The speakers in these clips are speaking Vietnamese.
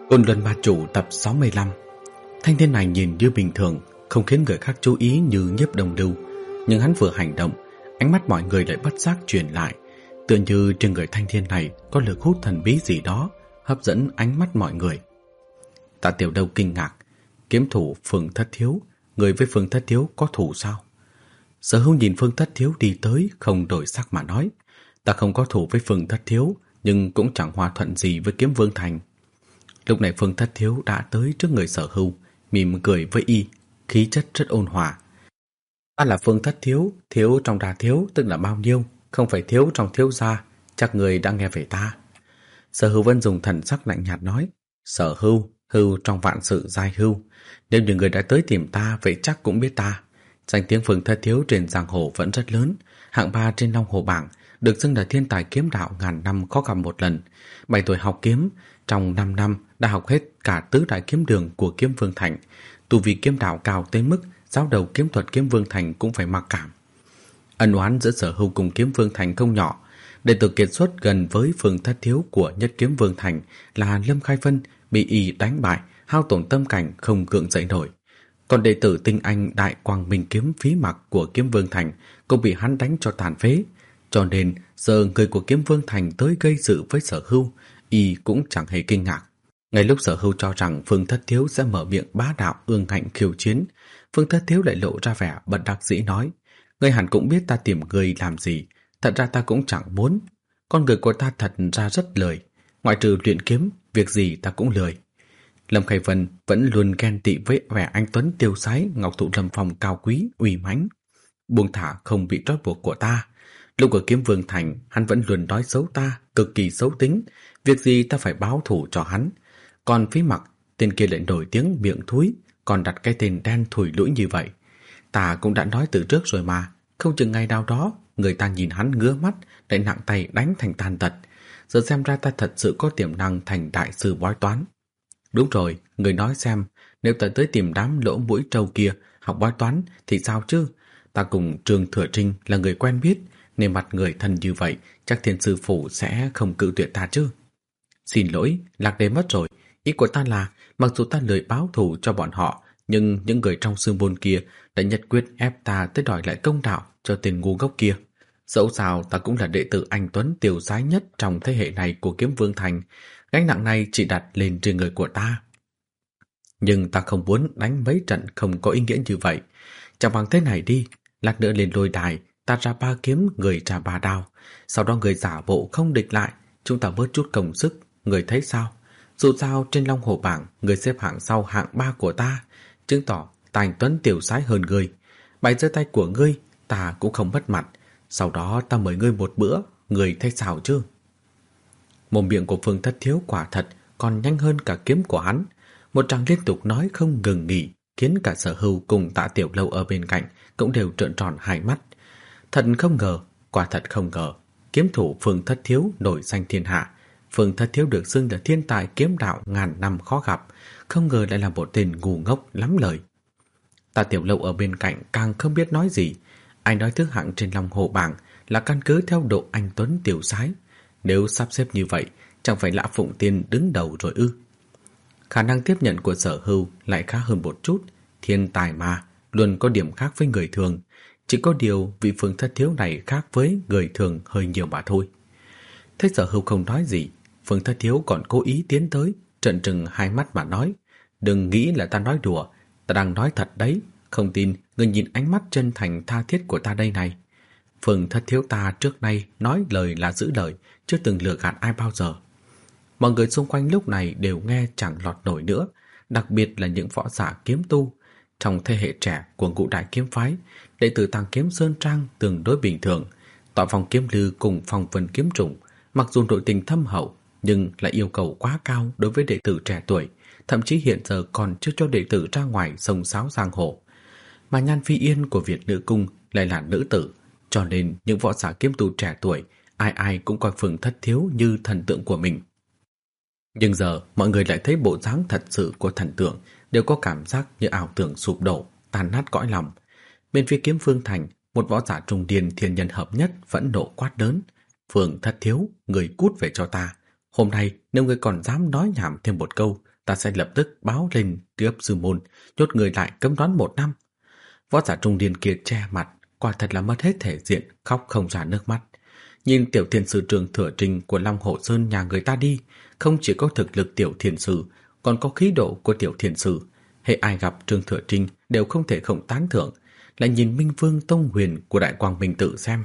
Côn Luân Ma Chủ tập 65. Thanh niên này nhìn như bình thường, không khiến người khác chú ý như Nhiếp Đồng Lưu, nhưng hắn vừa hành động, ánh mắt mọi người lại bất giác chuyển lại, tựa như trên người thanh niên này có lực hút thần bí gì đó hấp dẫn ánh mắt mọi người. Tạ Tiểu Đâu kinh ngạc, kiếm thủ Phương Thất Thiếu, người với Phương Thất Thiếu có thủ sao? Sở Hưu nhìn Phương Thất Thiếu đi tới, không đổi sắc mà nói, ta không có thủ với Phương Thất Thiếu, nhưng cũng chẳng hòa thuận gì với Kiếm Vương Thành. Lúc này Phương Thất Thiếu đã tới trước người Sở Hưu, mỉm cười với y, khí chất rất ôn hòa. Ta là Phương Thất Thiếu, thiếu trong đà thiếu tức là bao nhiêu, không phải thiếu trong thiếu gia, chắc người đã nghe về ta. Sở Hưu vẫn dùng thần sắc lạnh nhạt nói, Sở Hưu, hưu trong vạn sự giai hưu, nếu như người đã tới tìm ta vậy chắc cũng biết ta. Danh tiếng Phương Thất Thiếu trên giang hồ vẫn rất lớn, hạng 3 trên Long Hồ bảng, được xưng là thiên tài kiếm đạo ngàn năm khó gặp một lần. 7 tuổi học kiếm, trong 5 năm đã học hết cả tứ đại kiếm đường của Kiếm Vương Thành. Tu vi kiếm đạo cao tới mức giáo đầu kiếm thuật Kiếm Vương Thành cũng phải mặc cảm. Ân oán giữa Sở Hưu cùng Kiếm Vương Thành không nhỏ. Đệ tử kiệt xuất gần với Phương Thất Thiếu của Nhất Kiếm Vương Thành là Lâm Khai Vân bị y đánh bại, hao tổn tâm cảnh không gượng dậy nổi. Còn đệ tử tinh anh Đại Quang Minh Kiếm Phí Mặc của Kiếm Vương Thành cũng bị hắn đánh cho tàn phế. Cho nên giờ người của Kiếm Vương Thành tới gây sự với Sở Hưu, y cũng chẳng hề kinh ngạc. Ngay lúc Sở Hưu cho rằng Phương Thất Thiếu sẽ mở miệng bá đạo ương ngạnh khiêu chiến, Phương Thất Thiếu lại lộ ra vẻ bất đắc dĩ nói, ngươi hẳn cũng biết ta tìm người làm gì, thật ra ta cũng chẳng muốn. Con người của ta thật ra rất lười, ngoại trừ luyện kiếm, việc gì ta cũng lười. Lâm Khai Vân vẫn luôn ghen tị với vẻ anh tuấn tiêu sái, ngọc thụ lâm phong cao quý, uy mãnh, buông thả không bị trói buộc của ta. Lúc ở Kiếm Vương Thành, hắn vẫn luôn nói xấu ta, cực kỳ xấu tính, việc gì ta phải báo thù cho hắn. Còn Phí Mặc, tên kia lại nổi tiếng miệng thúi, còn đặt cái tên đen thủi lũi như vậy. Ta cũng đã nói từ trước rồi mà, không chừng ngày nào đó, người ta nhìn hắn ngứa mắt, lại nặng tay đánh thành tàn tật. Giờ xem ra ta thật sự có tiềm năng thành đại sư bói toán. Đúng rồi, người nói xem, nếu ta tới tìm đám lỗ mũi trâu kia học bói toán thì sao chứ? Ta cùng Trương Thừa Trinh là người quen biết, nên mặt người thân như vậy, chắc Thiên Sư Phụ sẽ không cự tuyệt ta chứ. Xin lỗi, lạc đề mất rồi. Ý của ta là, mặc dù ta lười báo thù cho bọn họ, nhưng những người trong sư môn kia đã nhất quyết ép ta tới đòi lại công đạo cho tên ngu ngốc kia. Dẫu sao ta cũng là đệ tử anh tuấn tiêu sái nhất trong thế hệ này của Kiếm Vương Thành, gánh nặng này chỉ đặt lên trên người của ta. Nhưng ta không muốn đánh mấy trận không có ý nghĩa như vậy. Chẳng bằng thế này đi, lát nữa lên lôi đài, ta ra 3 kiếm, người ra 3 đao, sau đó người giả bộ không địch lại, chúng ta bớt chút công sức, người thấy sao? Dù sao trên Long Hồ bảng, người xếp hạng sau hạng 3 của ta, chứng tỏ ta anh tuấn tiểu sái hơn người. Bày giơ tay của ngươi, ta cũng không mất mặt, sau đó ta mời ngươi một bữa, người thấy sao chứ? Mồm miệng của Phương Thất Thiếu quả thật còn nhanh hơn cả kiếm của hắn, một tràng liên tục nói không ngừng nghỉ, khiến cả Sở Hưu cùng Tạ Tiểu Lâu ở bên cạnh cũng đều trợn tròn hai mắt. Thật không ngờ, quả thật không ngờ, kiếm thủ Phương Thất Thiếu nổi danh thiên hạ. Phương Thất Thiếu được xưng là thiên tài kiếm đạo ngàn năm khó gặp, không ngờ lại là một tên ngu ngốc lắm lời. Tạ Tiểu Lâu ở bên cạnh càng không biết nói gì. Ai nói thứ hạng trên Long Hồ bảng là căn cứ theo độ anh tuấn tiểu sái. Nếu sắp xếp như vậy, chẳng phải Lã Phụng Tiên đứng đầu rồi ư? Khả năng tiếp nhận của Sở Hưu lại khá hơn một chút. Thiên tài mà, luôn có điểm khác với người thường. Chỉ có điều vị Phương Thất Thiếu này khác với người thường hơi nhiều mà thôi. Thấy Sở Hưu không nói gì, Phương Thất Thiếu còn cố ý tiến tới, trợn trừng hai mắt mà nói, đừng nghĩ là ta nói đùa, ta đang nói thật đấy, không tin người nhìn ánh mắt chân thành tha thiết của ta đây này. Phương Thất Thiếu ta trước nay nói lời là giữ lời, chưa từng lừa gạt ai bao giờ. Mọi người xung quanh lúc này đều nghe chẳng lọt nổi nữa, đặc biệt là những võ giả kiếm tu. Trong thế hệ trẻ của Ngũ Đại Kiếm Phái, đệ tử Tàng Kiếm Sơn Trang tương đối bình thường. Tọa Phong Kiếm Lư cùng Phong Vân Kiếm Trùng, mặc dù nội tình thâm hậu, nhưng lại yêu cầu quá cao đối với đệ tử trẻ tuổi, thậm chí hiện giờ còn chưa cho đệ tử ra ngoài sông sáo giang hồ. Mà Nhan Phi Yên của Việt Nữ Cung lại là nữ tử, cho nên những võ giả kiếm tu trẻ tuổi, ai ai cũng coi Phương Thất Thiếu như thần tượng của mình. Nhưng giờ mọi người lại thấy bộ dáng thật sự của thần tượng, đều có cảm giác như ảo tưởng sụp đổ, tan nát cõi lòng. Bên phía Kiếm Phương Thành, một võ giả trung niên thiên nhân hợp nhất vẫn nộ quát lớn, Phương Thất Thiếu, người cút về cho ta. Hôm nay nếu người còn dám nói nhảm thêm một câu, ta sẽ lập tức báo lên cấp sư môn, nhốt người lại cấm đoán 1 năm. Võ giả trung niên kia che mặt, quả thật là mất hết thể diện, khóc không ra nước mắt. Nhìn tiểu thiền sư Trương Thừa Trinh của Long Hồ Sơn nhà người ta đi, không chỉ có thực lực tiểu thiền sư, còn có khí độ của tiểu thiền sư. Hệ ai gặp Trương Thừa Trinh đều không thể không tán thưởng. Lại nhìn Minh Vương Tông Huyền của Đại Quang Minh Tự xem.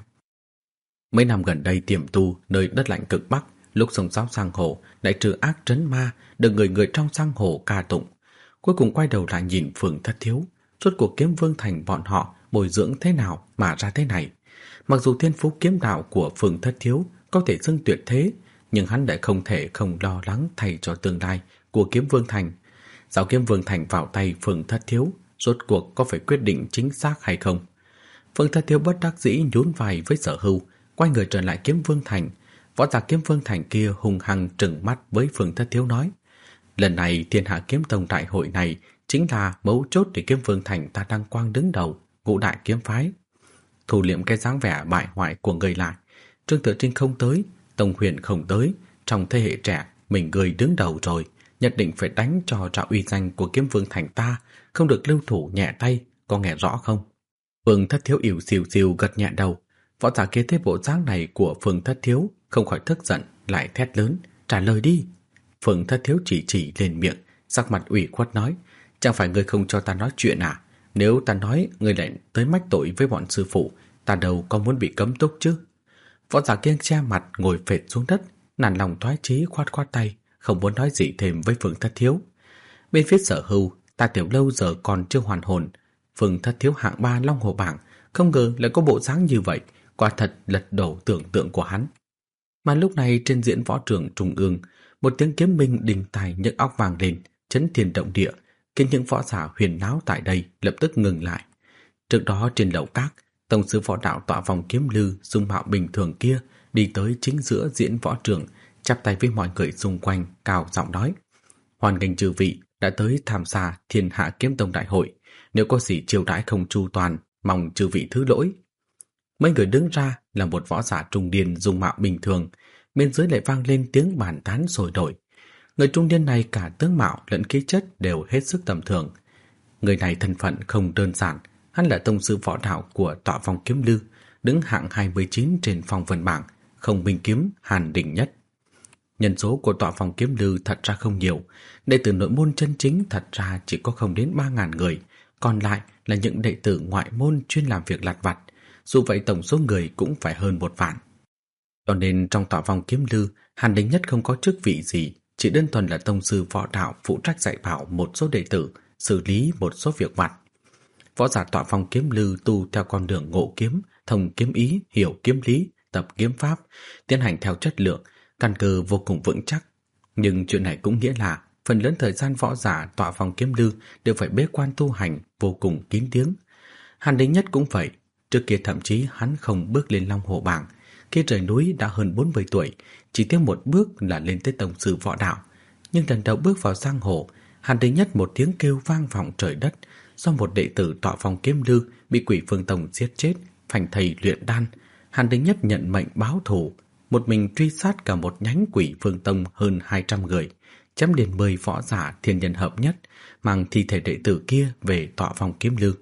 Mấy năm gần đây tiềm tu nơi đất lạnh cực Bắc, lúc sông sáo sang hồ lại trừ ác trấn ma, được người người trong sang hồ ca tụng. Cuối cùng quay đầu lại nhìn Phường Thất Thiếu, rốt cuộc Kiếm Vương Thành bọn họ bồi dưỡng thế nào mà ra thế này. Mặc dù thiên phú kiếm đạo của Phường Thất Thiếu có thể xưng tuyệt thế, nhưng hắn lại không thể không lo lắng thay cho tương lai của Kiếm Vương Thành. Giáo Kiếm Vương Thành vào tay Phường Thất Thiếu, rốt cuộc có phải quyết định chính xác hay không? Phường Thất Thiếu bất đắc dĩ nhún vai với Sở Hưu, quay người trở lại Kiếm Vương Thành. Võ giả Kiếm Vương Thành kia hung hăng trừng mắt với Phường Thất Thiếu nói: lần này Thiên Hạ Kiếm Tông đại hội này chính là mấu chốt để Kiếm Vương Thành ta đăng quang đứng đầu, ngũ đại kiếm phái. Thủ liệm cái dáng vẻ bại hoại của người lại. Trương Thừa Trinh không tới, Tông Huyền không tới, trong thế hệ trẻ mình người đứng đầu rồi, nhất định phải đánh cho trạo uy danh của Kiếm Vương Thành ta, không được lưu thủ nhẹ tay, có nghe rõ không? Phường Thất Thiếu ỉu xìu xìu gật nhẹ đầu. Võ giả kia thấy bộ dáng này của Phường Thất Thiếu không khỏi tức giận, lại thét lớn: trả lời đi! Phường Thất Thiếu chỉ lên miệng, sắc mặt ủy khuất nói: chẳng phải ngươi không cho ta nói chuyện à? Nếu ta nói ngươi lại tới mách tội với bọn sư phụ, ta đâu có muốn bị cấm túc chứ. Võ giả kia che mặt ngồi phệt xuống đất, nản lòng thoái chí khoát khoát tay, không muốn nói gì thêm với Phường Thất Thiếu. Bên phía Sở Hưu, Ta Tiểu Lâu giờ còn chưa hoàn hồn. Phường Thất Thiếu hạng 3 Long Hồ bảng, không ngờ lại có bộ dáng như vậy, quả thật lật đổ tưởng tượng của hắn. Mà lúc này trên diễn võ trường trung ương, một tiếng kiếm minh đình tài nhức óc vang lên, chấn thiên động địa, khiến những võ giả huyền náo tại đây lập tức ngừng lại. Trước đó trên lầu các, tổng sư võ đạo tọa vòng kiếm lư dung mạo bình thường kia đi tới chính giữa diễn võ trường, chắp tay với mọi người xung quanh, cao giọng nói: hoan nghênh chư vị đã tới tham gia Thiên Hạ Kiếm Tông đại hội, nếu có gì chiêu đãi không chu toàn, mong chư vị thứ lỗi. Mấy người đứng ra là một võ giả trung niên dung mạo bình thường, bên dưới lại vang lên tiếng bàn tán sôi nổi. Người trung niên này cả tướng mạo lẫn khí chất đều hết sức tầm thường. Người này thân phận không đơn giản, hắn là tông sư võ đạo của tọa vòng kiếm lư, đứng hạng 29 trên phong vân bảng, không binh kiếm hàn đỉnh nhất. Nhân số của tọa vòng kiếm lư thật ra không nhiều, đệ tử nội môn chân chính thật ra chỉ có không đến 3.000 người, còn lại là những đệ tử ngoại môn chuyên làm việc lặt vặt, dù vậy tổng số người cũng phải hơn 1 vạn. Cho nên trong tọa vòng kiếm lư, hàn đỉnh nhất không có chức vị gì, chỉ đơn thuần là tông sư võ đạo phụ trách dạy bảo một số đệ tử, xử lý một số việc vặt. Võ giả tọa vòng kiếm lư tu theo con đường ngộ kiếm, thông kiếm ý, hiểu kiếm lý, tập kiếm pháp, tiến hành theo chất lượng, căn cơ vô cùng vững chắc. Nhưng chuyện này cũng nghĩa là phần lớn thời gian võ giả tọa vòng kiếm lư đều phải bế quan tu hành vô cùng kín tiếng. Hàn Đỉnh Nhất cũng vậy, trước kia thậm chí hắn không bước lên Long Hồ bảng, khi rời núi đã hơn 40 tuổi, chỉ thiếu một bước là lên tới tông sư võ đạo. Nhưng lần đầu bước vào giang hồ, Hàn Đỉnh Nhất một tiếng kêu vang vọng trời đất, do một đệ tử tọa vòng kiếm lư bị Quỷ Phương Tông giết chết, phành thây luyện đan. Hàn Đỉnh Nhất nhận mệnh báo thù, một mình truy sát cả một nhánh Quỷ Phương Tông hơn 200 người, chém đến 10 võ giả thiên nhân hợp nhất, mang thi thể đệ tử kia về tọa vòng kiếm lư.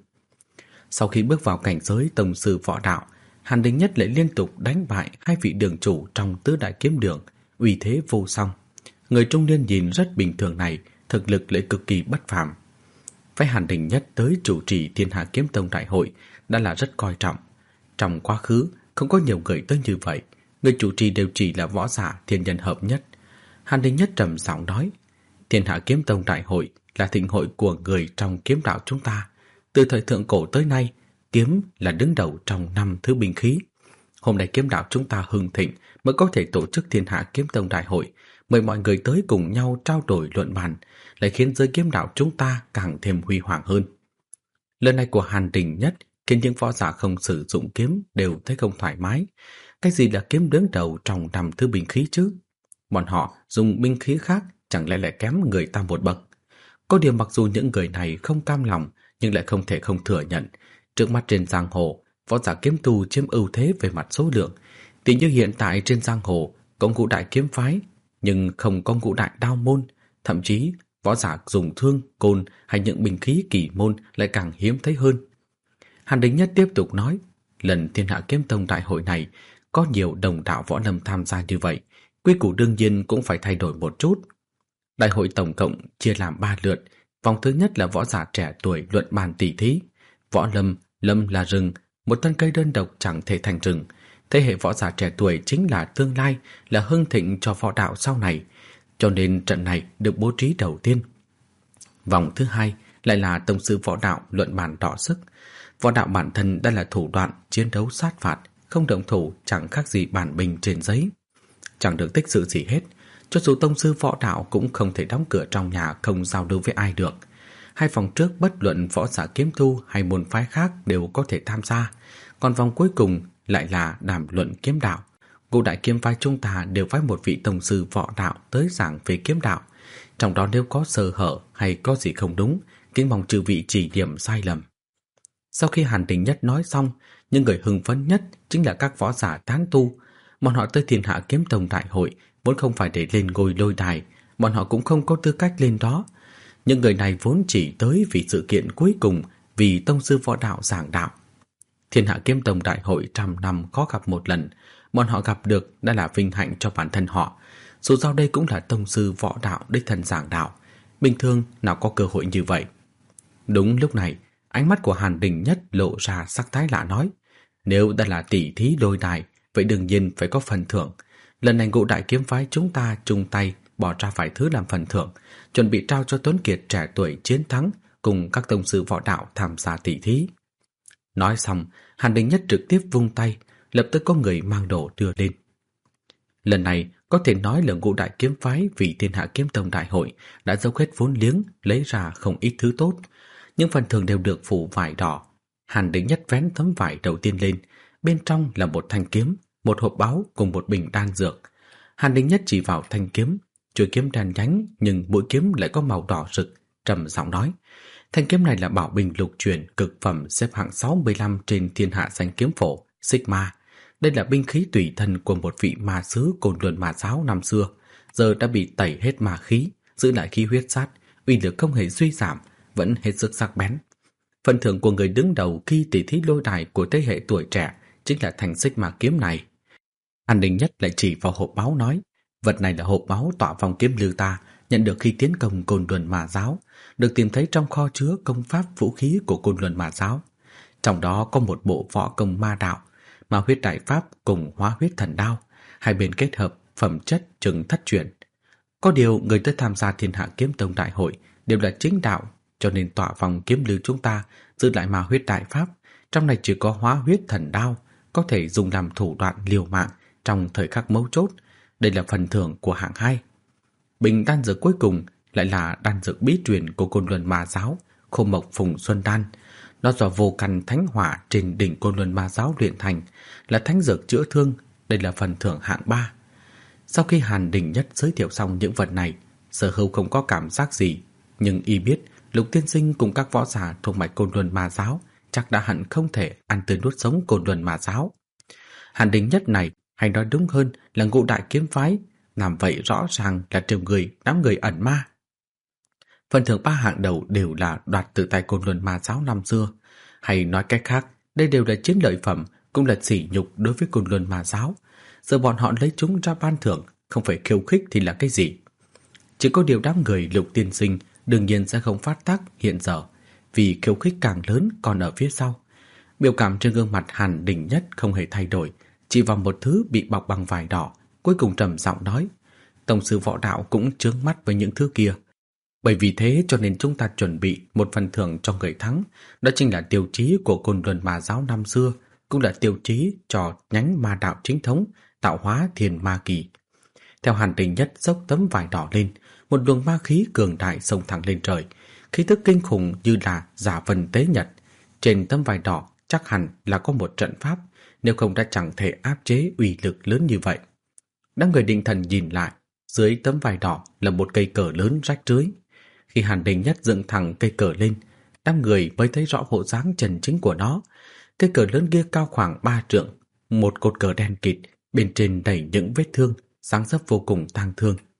Sau khi bước vào cảnh giới tông sư võ đạo, Hàn Đỉnh Nhất lại liên tục đánh bại 2 vị đường chủ trong tứ đại kiếm đường, uy thế vô song. Người trung niên nhìn rất bình thường này, thực lực lại cực kỳ bất phàm. Phái Hàn Đỉnh Nhất tới chủ trì Thiên Hạ Kiếm Tông đại hội đã là rất coi trọng. Trong quá khứ không có nhiều người tới như vậy, người chủ trì đều chỉ là võ giả thiên nhân hợp nhất. Hàn Đỉnh Nhất trầm giọng nói: Thiên Hạ Kiếm Tông đại hội là thịnh hội của người trong kiếm đạo chúng ta. Từ thời thượng cổ tới nay, kiếm là đứng đầu trong 5 thứ binh khí. Hôm nay kiếm đạo chúng ta hưng thịnh mới có thể tổ chức Thiên Hạ Kiếm Tông đại hội, mời mọi người tới cùng nhau trao đổi luận bàn, lại khiến giới kiếm đạo chúng ta càng thêm huy hoàng hơn. Lần này của Hàn Đỉnh Nhất khiến những võ giả không sử dụng kiếm đều thấy không thoải mái. Cái gì là kiếm đứng đầu trong 5 thứ binh khí chứ? Bọn họ dùng binh khí khác chẳng lẽ lại kém người ta một bậc? Có điều mặc dù những người này không cam lòng, nhưng lại không thể không thừa nhận, trước mắt trên giang hồ, võ giả kiếm tu chiếm ưu thế về mặt số lượng. Tỷ như hiện tại trên giang hồ có ngũ đại kiếm phái, nhưng không có ngũ đại đao môn, thậm chí võ giả dùng thương, côn hay những binh khí kỳ môn lại càng hiếm thấy hơn. Hàn Đình Nhất tiếp tục nói, lần Thiên Hạ Kiếm Tông đại hội này có nhiều đồng đạo võ lâm tham gia như vậy, quy củ đương nhiên cũng phải thay đổi một chút. Đại hội tổng cộng chia làm 3 lượt, vòng thứ nhất là võ giả trẻ tuổi luận bàn tỷ thí. Võ lâm, lâm là rừng, một thân cây đơn độc chẳng thể thành rừng. Thế hệ võ giả trẻ tuổi chính là tương lai, là hưng thịnh cho võ đạo sau này, cho nên trận này được bố trí đầu tiên. Vòng thứ hai lại là tông sư võ đạo luận bàn đọ sức. Võ đạo bản thân đã là thủ đoạn chiến đấu sát phạt, không động thủ chẳng khác gì bản bình trên giấy, chẳng được tích sự gì hết. Cho dù tông sư võ đạo cũng không thể đóng cửa trong nhà không giao lưu với ai được. Hai vòng trước bất luận võ giả kiếm tu hay môn phái khác đều có thể tham gia, còn vòng cuối cùng lại là đàm luận kiếm đạo. Ngũ đại kiếm phái chúng ta đều phái một vị tông sư võ đạo tới giảng về kiếm đạo, trong đó nếu có sơ hở hay có gì không đúng, kính mong chư vị chỉ điểm sai lầm. Sau khi Hàn Đình Nhất nói xong, những người hưng phấn nhất chính là các võ giả tán tu. Bọn họ tới Thiên Hạ Kiếm Tông đại hội vốn không phải để lên ngôi lôi đài, bọn họ cũng không có tư cách lên đó. Những người này vốn chỉ tới vì sự kiện cuối cùng, vì tông sư võ đạo giảng đạo. Thiên Hạ Kiếm Tông đại hội 100 năm khó gặp một lần, bọn họ gặp được đã là vinh hạnh cho bản thân họ. Dù sao đây cũng là tông sư võ đạo đích thân giảng đạo, bình thường nào có cơ hội như vậy. Đúng lúc này, ánh mắt của Hàn Đình Nhất lộ ra sắc thái lạ nói, nếu đã là tỷ thí lôi đài, vậy đương nhiên phải có phần thưởng. Lần này Ngũ đại kiếm phái chúng ta chung tay bỏ ra vài thứ làm phần thưởng, chuẩn bị trao cho Tuấn Kiệt trẻ tuổi chiến thắng cùng các tông sư võ đạo tham gia tỷ thí. Nói xong, Hàn Đình Nhất trực tiếp vung tay, lập tức có người mang đồ đưa lên. Lần này có thể nói là Ngũ đại kiếm phái vì Thiên Hạ Kiếm Tông đại hội đã dốc hết vốn liếng, lấy ra không ít thứ tốt. Những phần thưởng đều được phủ vải đỏ. Hàn Đình Nhất vén tấm vải đầu tiên lên, bên trong là một thanh kiếm, một hộp báu cùng một bình đan dược. Hàn Đình Nhất chỉ vào thanh kiếm, chuôi kiếm đen nhánh nhưng mũi kiếm lại có màu đỏ rực, trầm giọng nói: thanh kiếm này là bảo binh lục truyền cực phẩm, xếp hạng 65 trên Thiên Hạ Danh Kiếm Phổ Sigma. Đây là binh khí tùy thân của một vị ma sứ Côn Luân Ma giáo năm xưa, giờ đã bị tẩy hết ma khí, giữ lại khí huyết sát, uy lực không hề suy giảm, vẫn hết sức sắc bén. Phần thưởng của người đứng đầu khi tỷ thí lôi đài của thế hệ tuổi trẻ chính là thanh Sigma kiếm này. Hàn Đình Nhất lại chỉ vào hộp báu nói: vật này là hộp báu tọa vòng kiếm lưu ta nhận được khi tiến công Côn Luân Ma giáo, được tìm thấy trong kho chứa công pháp vũ khí của Côn Luân Ma giáo. Trong đó có một bộ võ công ma đạo, ma huyết đại pháp cùng hóa huyết thần đao, hai bên kết hợp, phẩm chất chừng thất truyền. Có điều người tới tham gia Thiên Hạ Kiếm Tông đại hội đều là chính đạo, cho nên tọa vòng kiếm lưu chúng ta giữ lại ma huyết đại pháp, trong này chỉ có hóa huyết thần đao, có thể dùng làm thủ đoạn liều mạng trong thời khắc mấu chốt. Đây là phần thưởng của hạng 2. Bình đan dược cuối cùng lại là đan dược bí truyền của Côn Luân Ma giáo, Khô Mộc Phùng Xuân Đan. Nó do vô căn thánh hỏa trên đỉnh Côn Luân Ma giáo luyện thành, là thánh dược chữa thương. Đây là phần thưởng hạng 3. Sau khi Hàn Đình Nhất giới thiệu xong những vật này, Sở Hưu không có cảm giác gì, nhưng y biết Lục tiên sinh cùng các võ giả thuộc mạch Côn Luân Ma giáo chắc đã hẳn không thể ăn tươi nuốt sống Côn Luân Ma giáo. Hàn Đình Nhất này, hay nói đúng hơn là Ngũ đại kiếm phái, làm vậy rõ ràng là trêu người đám người ẩn ma. Phần thưởng 3 hạng đầu đều là đoạt từ tay Côn Luân Ma giáo năm xưa, hay nói cách khác, đây đều là chiến lợi phẩm, cũng là sỉ nhục đối với Côn Luân Ma giáo. Giờ bọn họ lấy chúng ra ban thưởng, không phải khiêu khích thì là cái gì? Chỉ có điều đám người Lục tiên sinh đương nhiên sẽ không phát tác hiện giờ, vì khiêu khích càng lớn còn ở phía sau. Biểu cảm trên gương mặt Hàn Đình Nhất không hề thay đổi, chỉ vào một thứ bị bọc bằng vải đỏ, cuối cùng trầm giọng nói: tổng sư võ đạo cũng chướng mắt với những thứ kia. Bởi vì thế cho nên chúng ta chuẩn bị một phần thưởng cho người thắng, đó chính là tiêu chí của Côn Luân Ma giáo năm xưa, cũng là tiêu chí cho nhánh ma đạo chính thống, tạo hóa thiên ma kỳ. Theo Hàn Đình Nhất dốc tấm vải đỏ lên, một luồng ma khí cường đại xông thẳng lên trời, khí tức kinh khủng như là giả vân tế nhật. Trên tấm vải đỏ chắc hẳn là có một trận pháp, nếu không đã chẳng thể áp chế uy lực lớn như vậy. Đám người định thần nhìn lại, dưới tấm vải đỏ là một cây cờ lớn rách rưới. Khi Hàn Đình Nhất dựng thẳng cây cờ lên, đám người mới thấy rõ bộ dáng chân chính của nó. Cây cờ lớn kia cao khoảng 3 trượng, một cột cờ đen kịt, bên trên đầy những vết thương, dáng dấp vô cùng tang thương.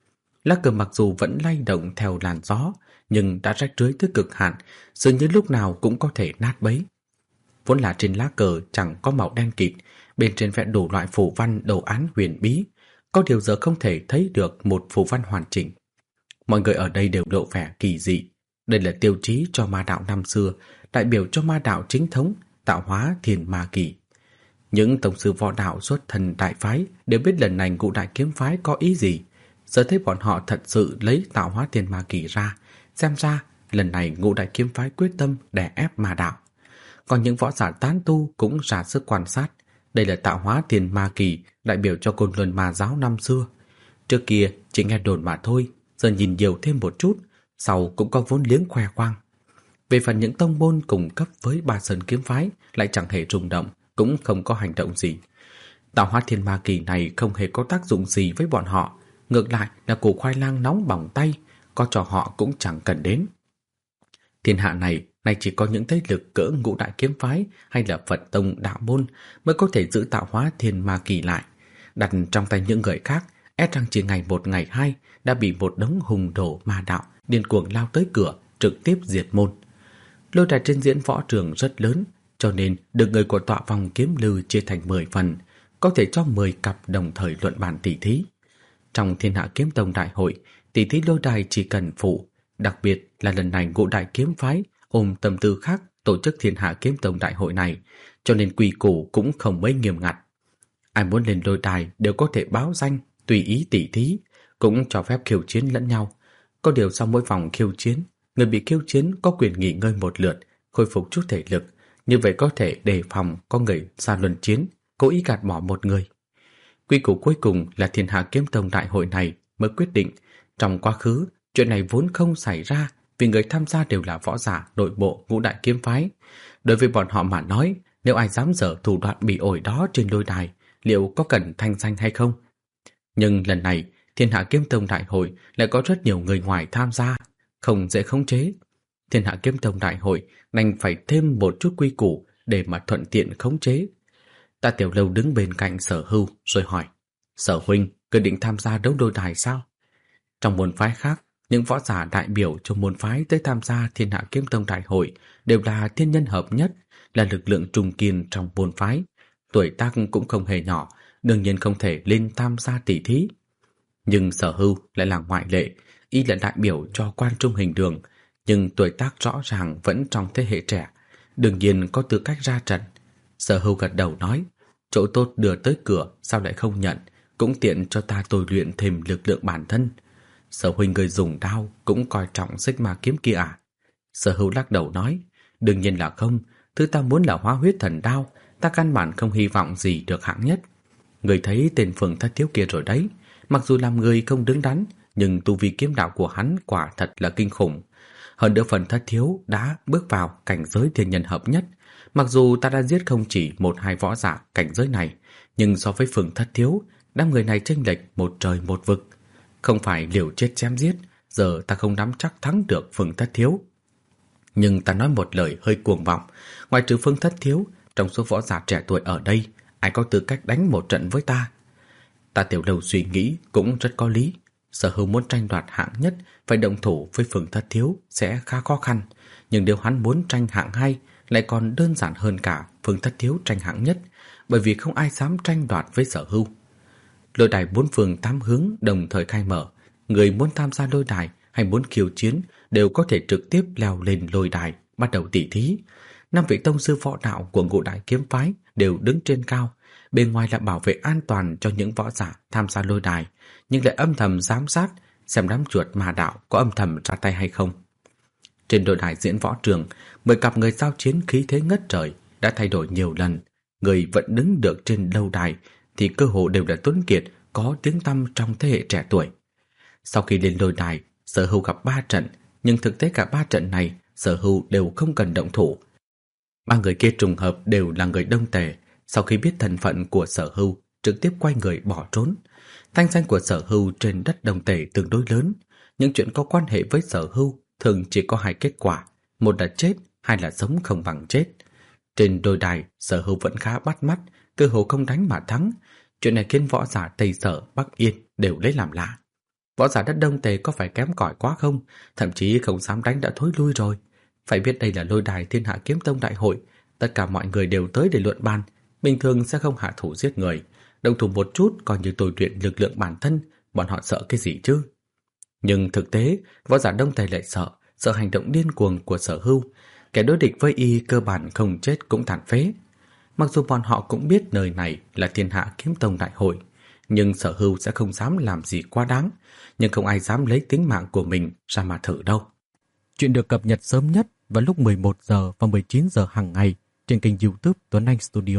Lá cờ mặc dù vẫn lay động theo làn gió, nhưng đã rách rưới tới cực hạn, dường như lúc nào cũng có thể nát bấy. Vốn là trên lá cờ chẳng có màu đen kịt, bên trên vẽ đủ loại phù văn đồ án huyền bí, có điều giờ không thể thấy được một phù văn hoàn chỉnh. Mọi người ở đây đều lộ vẻ kỳ dị. Đây là tiêu chí cho ma đạo năm xưa, đại biểu cho ma đạo chính thống, tạo hóa thiên ma kỳ. Những tổng sư võ đạo xuất thân đại phái đều biết lần này Ngũ Đại Kiếm Phái có ý gì. Giờ thấy bọn họ thật sự lấy tạo hóa thiên ma kỳ ra, xem ra lần này Ngũ Đại Kiếm Phái quyết tâm đè ép ma đạo. Còn những võ giả tán tu cũng ra sức quan sát. Đây là tạo hóa thiên ma kỳ, đại biểu cho Côn Luân Ma giáo năm xưa. Trước kia chỉ nghe đồn mà thôi, giờ nhìn nhiều thêm một chút, sau cũng có vốn liếng khoe khoang. Về phần những tông môn cùng cấp với Ba Sơn Kiếm Phái lại chẳng hề rung động, cũng không có hành động gì. Tạo hóa thiên ma kỳ này không hề có tác dụng gì với bọn họ, ngược lại là củ khoai lang nóng bỏng tay, có cho họ cũng chẳng cần đến. Thiên hạ này nay chỉ có những thế lực cỡ Ngũ Đại Kiếm Phái hay là Phật tông đạo môn mới có thể giữ tạo hóa thiên ma kỳ lại. Đặt trong tay những người khác, e rằng chỉ ngày một ngày hai đã bị một đống hùng đồ ma đạo điên cuồng lao tới cửa, trực tiếp diệt môn. Lôi đài trên diễn võ trường rất lớn, cho nên được người của tọa vòng kiếm lư chia thành 10 phần, có thể cho 10 cặp đồng thời luận bàn tỷ thí. Trong Thiên Hạ Kiếm Tông đại hội, tỷ thí lôi đài chỉ cần phụ, đặc biệt là lần này Ngũ Đại Kiếm Phái ôm tâm tư khác tổ chức Thiên Hạ Kiếm Tông đại hội này, cho nên quy củ cũng không mấy nghiêm ngặt. Ai muốn lên lôi đài đều có thể báo danh, tùy ý tỷ thí, cũng cho phép khiêu chiến lẫn nhau. Có điều sau mỗi vòng khiêu chiến, người bị khiêu chiến có quyền nghỉ ngơi một lượt, khôi phục chút thể lực, như vậy có thể đề phòng có người ra luân chiến, cố ý gạt bỏ một người. Quy củ cuối cùng là Thiên Hạ Kiếm Tông đại hội này mới quyết định. Trong quá khứ, chuyện này vốn không xảy ra vì người tham gia đều là võ giả nội bộ Ngũ Đại Kiếm Phái. Đối với bọn họ mà nói, nếu ai dám dở thủ đoạn bị ổi đó trên lôi đài, liệu có cần thanh danh hay không? Nhưng lần này, Thiên Hạ Kiếm Tông đại hội lại có rất nhiều người ngoài tham gia, không dễ khống chế. Thiên Hạ Kiếm Tông đại hội đành phải thêm một chút quy củ để mà thuận tiện khống chế. Tạ Tiểu Lâu đứng bên cạnh Sở Hưu rồi hỏi: Sở huynh, cứ định tham gia đấu đôi đài sao? Trong môn phái khác, những võ giả đại biểu cho môn phái tới tham gia Thiên Hạ Kiếm Tông đại hội đều là thiên nhân hợp nhất, là lực lượng trung kiên trong môn phái. Tuổi tác cũng không hề nhỏ, đương nhiên không thể lên tham gia tỷ thí. Nhưng Sở Hưu lại là ngoại lệ, y là đại biểu cho Quan Trung Hình Đường, nhưng tuổi tác rõ ràng vẫn trong thế hệ trẻ, đương nhiên có tư cách ra trận. Sở Hưu gật đầu nói: chỗ tốt đưa tới cửa sao lại không nhận, cũng tiện cho ta tôi luyện thêm lực lượng bản thân. Sở huynh người dùng đao cũng coi trọng xích ma kiếm kia à? Sở Hưu lắc đầu nói: đương nhiên là không, thứ ta muốn là Hóa Huyết Thần Đao, ta căn bản không hy vọng gì được hạng nhất. Người thấy tên Phường Thất Thiếu kia rồi đấy, mặc dù làm người không đứng đắn, nhưng tu vi kiếm đạo của hắn quả thật là kinh khủng. Hơn nữa Phần Thất Thiếu đã bước vào cảnh giới thiên nhân hợp nhất. Mặc dù ta đã giết không chỉ một hai võ giả cảnh giới này, nhưng so với Phường Thất Thiếu, đám người này chênh lệch một trời một vực. Không phải liều chết chém giết, giờ ta không nắm chắc thắng được Phường Thất Thiếu. Nhưng ta nói một lời hơi cuồng vọng, ngoài trừ Phường Thất Thiếu, trong số võ giả trẻ tuổi ở đây, ai có tư cách đánh một trận với ta? Tạ Tiểu Lâu suy nghĩ cũng rất có lý. Sở Hưu muốn tranh đoạt hạng nhất, phải động thủ với Phường Thất Thiếu sẽ khá khó khăn, nhưng nếu hắn muốn tranh hạng hai lại còn đơn giản hơn cả Phường Thất Thiếu tranh hạng nhất, bởi vì không ai dám tranh đoạt với Sở Hưu. Lôi đài 4 phương 8 hướng đồng thời khai mở, người muốn tham gia lôi đài hay muốn khiêu chiến đều có thể trực tiếp leo lên lôi đài bắt đầu tỷ thí. 5 vị tông sư võ đạo của Ngũ Đại Kiếm Phái đều đứng trên cao, bên ngoài là bảo vệ an toàn cho những võ giả tham gia lôi đài, nhưng lại âm thầm giám sát xem đám chuột ma đạo có âm thầm ra tay hay không. Trên lôi đài diễn võ trường, 10 cặp người giao chiến khí thế ngất trời đã thay đổi nhiều lần. Người vẫn đứng được trên lâu đài thì cơ hồ đều là tuấn kiệt có tiếng tăm trong thế hệ trẻ tuổi. Sau khi lên lôi đài, Sở Hưu gặp 3 trận, nhưng thực tế cả 3 trận này Sở Hưu đều không cần động thủ. 3 người kia trùng hợp đều là người Đông Tề, sau khi biết thân phận của Sở Hưu, trực tiếp quay người bỏ trốn. Thanh danh của Sở Hưu trên đất Đông Tề tương đối lớn, những chuyện có quan hệ với Sở Hưu thường chỉ có 2 kết quả, một là chết, 2 là sống không bằng chết. Trên đôi đài, Sở Hưu vẫn khá bắt mắt, cơ hồ không đánh mà thắng. Chuyện này khiến võ giả Tây Sở, Bắc Yên đều lấy làm lạ. Võ giả đất Đông Tề có phải kém cỏi quá không? Thậm chí không dám đánh đã thối lui rồi. Phải biết đây là lôi đài Thiên Hạ Kiếm Tông đại hội, tất cả mọi người đều tới để luận bàn, bình thường sẽ không hạ thủ giết người, động thủ một chút coi như tôi luyện lực lượng bản thân, bọn họ sợ cái gì chứ? Nhưng thực tế, võ giả Đông Tề lại sợ hành động điên cuồng của Sở Hưu, kẻ đối địch với y cơ bản không chết cũng tàn phế. Mặc dù bọn họ cũng biết nơi này là Thiên Hạ Kiếm Tông đại hội, nhưng Sở Hưu sẽ không dám làm gì quá đáng, nhưng không ai dám lấy tính mạng của mình ra mà thử đâu. Chuyện được cập nhật sớm nhất vào lúc 11 giờ và 19 giờ hàng ngày trên kênh YouTube Tuấn Anh Studio.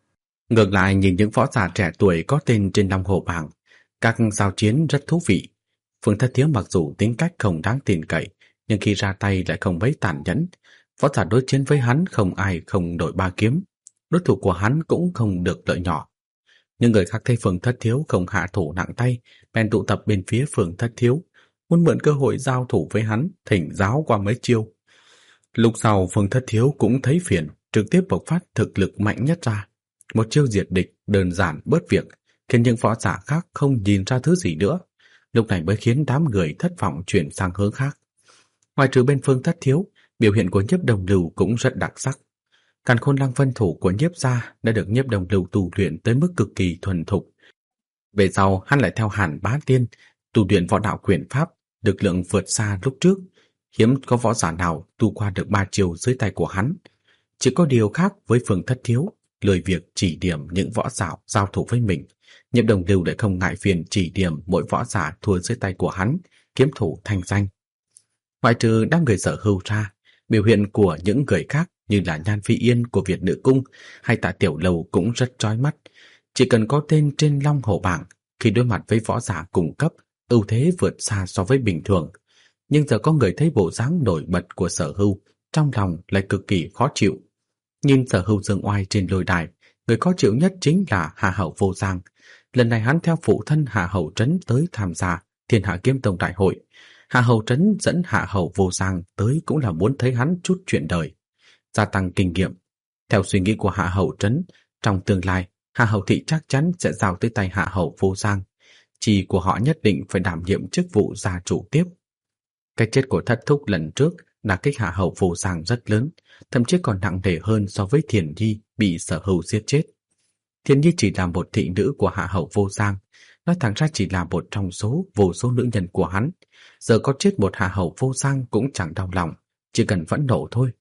Ngược lại, nhìn những võ giả trẻ tuổi có tên trên Long Hồ bảng, các giao chiến rất thú vị. Phương Thất Thiếu mặc dù tính cách không đáng tin cậy, nhưng khi ra tay lại không mấy tàn nhẫn. Võ giả đối chiến với hắn không ai không đổi ba kiếm, đối thủ của hắn cũng không được lợi nhỏ. Nhưng người khác thấy Phương Thất Thiếu không hạ thủ nặng tay, bèn tụ tập bên phía Phương Thất Thiếu, muốn mượn cơ hội giao thủ với hắn, thỉnh giáo qua mấy chiêu. Lúc sau Phương Thất Thiếu cũng thấy phiền, trực tiếp bộc phát thực lực mạnh nhất ra. Một chiêu diệt địch đơn giản bớt việc, khiến những võ giả khác không nhìn ra thứ gì nữa. Lúc này mới khiến đám người thất vọng chuyển sang hướng khác. Ngoài trừ bên Phương Thất Thiếu, biểu hiện của Nhiếp Đồng Lưu cũng rất đặc sắc. Càn Khôn Lăng Vân thủ của Nhiếp gia đã được Nhiếp Đồng Lưu tu luyện tới mức cực kỳ thuần thục. Về sau, hắn lại theo Hàn Bá Tiên tu luyện võ đạo quyền pháp, lực lượng vượt xa lúc trước. Hiếm có võ giả nào tu qua được 3 chiều dưới tay của hắn. Chỉ có điều khác với Phương Thất Thiếu, lười việc chỉ điểm những võ giả giao thủ với mình. Nhiếp Đồng Lưu lại không ngại phiền chỉ điểm mỗi võ giả thua dưới tay của hắn, kiếm thủ thành danh. Ngoại trừ đám người Sở Hưu ra, biểu hiện của những người khác như là Nhan Phi Yên của Việt Nữ Cung hay Tạ Tiểu Lầu cũng rất chói mắt. Chỉ cần có tên trên Long Hổ bảng, khi đối mặt với võ giả cùng cấp, ưu thế vượt xa so với bình thường. Nhưng giờ có người thấy bộ dáng nổi bật của Sở Hưu, trong lòng lại cực kỳ khó chịu. Nhìn Sở Hưu dương oai trên lôi đài, người khó chịu nhất chính là Hạ Hậu Vô Giang. Lần này hắn theo phụ thân Hạ Hậu Trấn tới tham gia Thiên Hạ Kiếm Tông đại hội. Hạ Hậu Trấn dẫn Hạ Hậu Vô Giang tới cũng là muốn thấy hắn chút chuyện đời, gia tăng kinh nghiệm. Theo suy nghĩ của Hạ Hậu Trấn, trong tương lai, Hạ Hậu Thị chắc chắn sẽ giao tới tay Hạ Hậu Vô Giang. Chỉ của họ nhất định phải đảm nhiệm chức vụ gia chủ tiếp. Cái chết của Thất Thúc lần trước đả kích Hạ Hậu Vô Giang rất lớn, thậm chí còn nặng nề hơn so với Thiền Nhi bị Sở Hưu giết chết. Thiền Nhi chỉ là một thị nữ của Hạ Hậu Vô Giang, nói thẳng ra chỉ là một trong số vô số nữ nhân của hắn. Giờ có chết một Hạ Hậu Vô Giang cũng chẳng đau lòng, chỉ cần phẫn nộ thôi.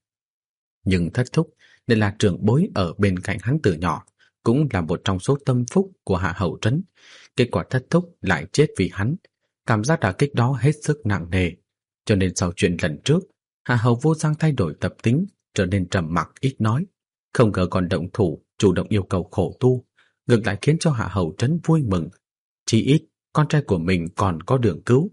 Nhưng Thất Thúc, đây là trưởng bối ở bên cạnh hắn từ nhỏ, cũng là một trong số tâm phúc của Hạ Hậu Trấn. Kết quả Thất Thúc lại chết vì hắn, cảm giác đả kích đó hết sức nặng nề. Cho nên sau chuyện lần trước, Hạ Hậu Vô Giang thay đổi tập tính, trở nên trầm mặc ít nói, không ngờ còn động thủ, chủ động yêu cầu khổ tu, ngược lại khiến cho Hạ Hậu Trấn vui mừng. Chỉ ít, con trai của mình còn có đường cứu.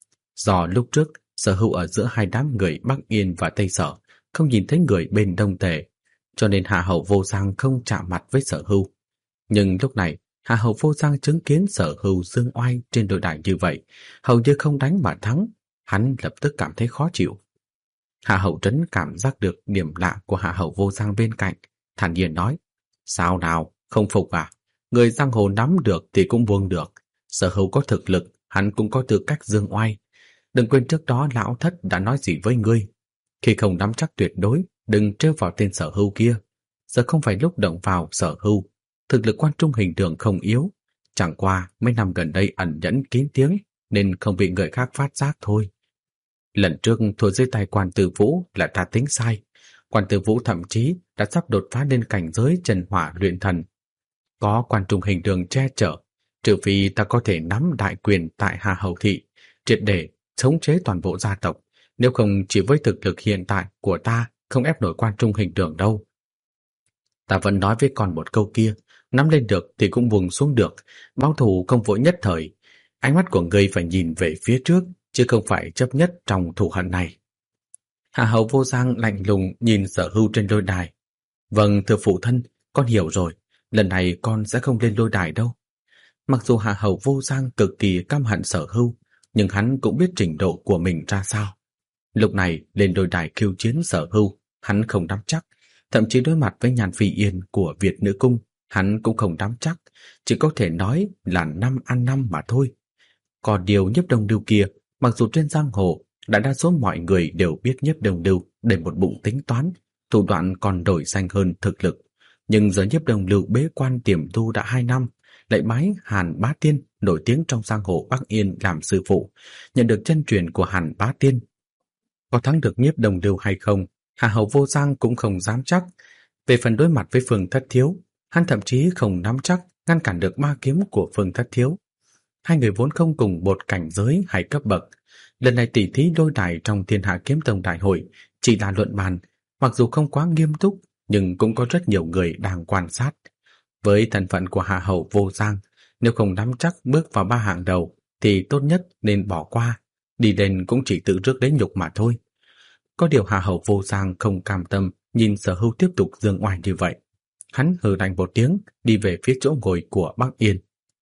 Do lúc trước, Sở Hưu ở giữa hai đám người Bắc Yên và Tây Sở, không nhìn thấy người bên Đông Tề, cho nên Hạ Hậu Vô Giang không chạm mặt với Sở Hưu. Nhưng lúc này, Hạ Hậu Vô Giang chứng kiến Sở Hưu dương oai trên đôi đài như vậy, hầu như không đánh mà thắng, hắn lập tức cảm thấy khó chịu. Hạ Hậu Trấn cảm giác được điểm lạ của Hạ Hậu Vô Giang bên cạnh, thản nhiên nói: "Sao nào, không phục à? Người giang hồ nắm được thì cũng buông được. Sở Hưu có thực lực, hắn cũng có tư cách dương oai. Đừng quên trước đó lão thất đã nói gì với ngươi. Khi không nắm chắc tuyệt đối, đừng trêu vào tên Sở Hưu kia. Giờ không phải lúc động vào Sở Hưu. Thực lực Quan Trung Hình Đường không yếu. Chẳng qua mấy năm gần đây ẩn nhẫn kín tiếng, nên không bị người khác phát giác thôi. Lần trước thua dưới tay Quan Tư Vũ là ta tính sai. Quan Tư Vũ thậm chí đã sắp đột phá lên cảnh giới Trần Hỏa luyện thần. Có Quan Trung Hình Đường che chở, trừ phi ta có thể nắm đại quyền tại Hà Hầu Thị, triệt để thống chế toàn bộ gia tộc. Nếu không, chỉ với thực lực hiện tại của ta không ép nổi Quan Trung Hình Đường đâu. Ta vẫn nói với con một câu kia, nắm lên được thì cũng buông xuống được, báo thù không vội nhất thời. Ánh mắt của ngươi phải nhìn về phía trước, chứ không phải chấp nhất trong thù hận này." Hạ Hầu Vô Giang lạnh lùng nhìn Sở Hưu trên lôi đài. "Vâng, thưa phụ thân, con hiểu rồi, lần này con sẽ không lên lôi đài đâu." Mặc dù Hạ Hầu Vô Giang cực kỳ căm hận Sở Hưu, nhưng hắn cũng biết trình độ của mình ra sao. Lúc này lên lôi đài khiêu chiến Sở Hưu, hắn không nắm chắc, thậm chí đối mặt với Nhan Phi Yên của Việt Nữ Cung, hắn cũng không nắm chắc, chỉ có thể nói là 5 ăn 5 mà thôi. Còn điều Nhiếp Đông Lưu kia, mặc dù trên giang hồ đại đa số mọi người đều biết Nhiếp Đông Lưu để một bụng tính toán, thủ đoạn còn đổi danh hơn thực lực, nhưng giờ Nhiếp Đông Lưu bế quan tiềm tu đã 2 năm, lại bái Hàn Bá Tiên nổi tiếng trong giang hồ Bắc Yên làm sư phụ, nhận được chân truyền của Hàn Bá Tiên. Có thắng được Nhiếp Đông Lưu hay không, Hạ Hầu Vô Giang cũng không dám chắc. Về phần đối mặt với Phương Thất Thiếu, hắn thậm chí không nắm chắc ngăn cản được ma kiếm của Phương Thất Thiếu. Hai người vốn không cùng một cảnh giới hay cấp bậc. Lần này tỷ thí đôi đài trong Thiên Hạ Kiếm Tông đại hội chỉ là luận bàn, mặc dù không quá nghiêm túc, nhưng cũng có rất nhiều người đang quan sát. Với thân phận của Hạ Hầu Vô Giang, nếu không nắm chắc bước vào 3 hạng đầu, thì tốt nhất nên bỏ qua. Đi lên cũng chỉ tự rước đến nhục mà thôi. Có điều Hạ Hầu Vô Giang không cam tâm nhìn Sở Hưu tiếp tục dương oai như vậy. Hắn hừ lạnh một tiếng, đi về phía chỗ ngồi của Bắc Yên.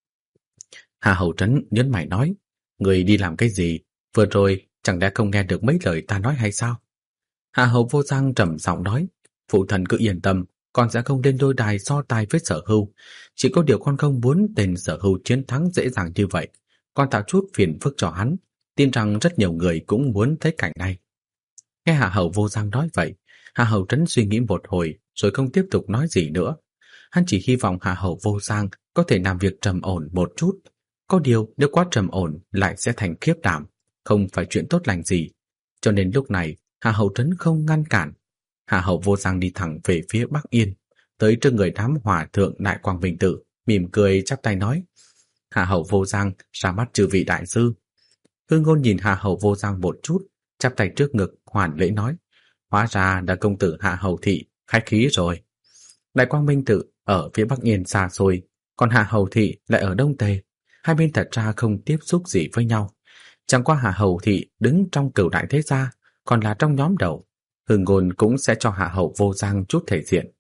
Hạ Hầu Trấn nhấn mày nói, người đi làm cái gì? Vừa rồi chẳng lẽ không nghe được mấy lời ta nói hay sao? Hạ Hầu Vô Giang trầm giọng nói, phụ thần cứ yên tâm, con sẽ không lên đôi đài so tài với Sở Hưu. Chỉ có điều con không muốn tên Sở Hưu chiến thắng dễ dàng như vậy. Con tạo chút phiền phức cho hắn, tin rằng rất nhiều người cũng muốn thấy cảnh này. Nghe Hạ Hầu Vô Giang nói vậy, Hạ Hầu Trấn suy nghĩ một hồi rồi không tiếp tục nói gì nữa. Hắn chỉ hy vọng Hạ Hầu Vô Giang có thể làm việc trầm ổn một chút. Có điều nếu quá trầm ổn lại sẽ thành khiếp đảm, không phải chuyện tốt lành gì. Cho nên lúc này Hạ Hầu Trấn không ngăn cản. Hạ Hầu Vô Giang đi thẳng về phía Bắc Yên, tới trước người đám hòa thượng Đại Quang Minh Tự, mỉm cười chắp tay nói, Hạ Hầu Vô Giang ra mắt chư vị đại sư. Hương Ngôn nhìn Hạ Hầu Vô Giang một chút, chắp tay trước ngực hoàn lễ nói, hóa ra là công tử Hạ Hầu thị, khách khí rồi. Đại Quang Minh Tự ở phía Bắc Yên xa xôi, còn Hạ Hầu thị lại ở Đông Tề. Hai bên thật ra không tiếp xúc gì với nhau. Chẳng qua Hạ Hầu thị đứng trong Cửu Đại Thế Gia, còn là trong nhóm đầu. Hương Ngôn cũng sẽ cho Hạ Hầu Vô Giang chút thể diện.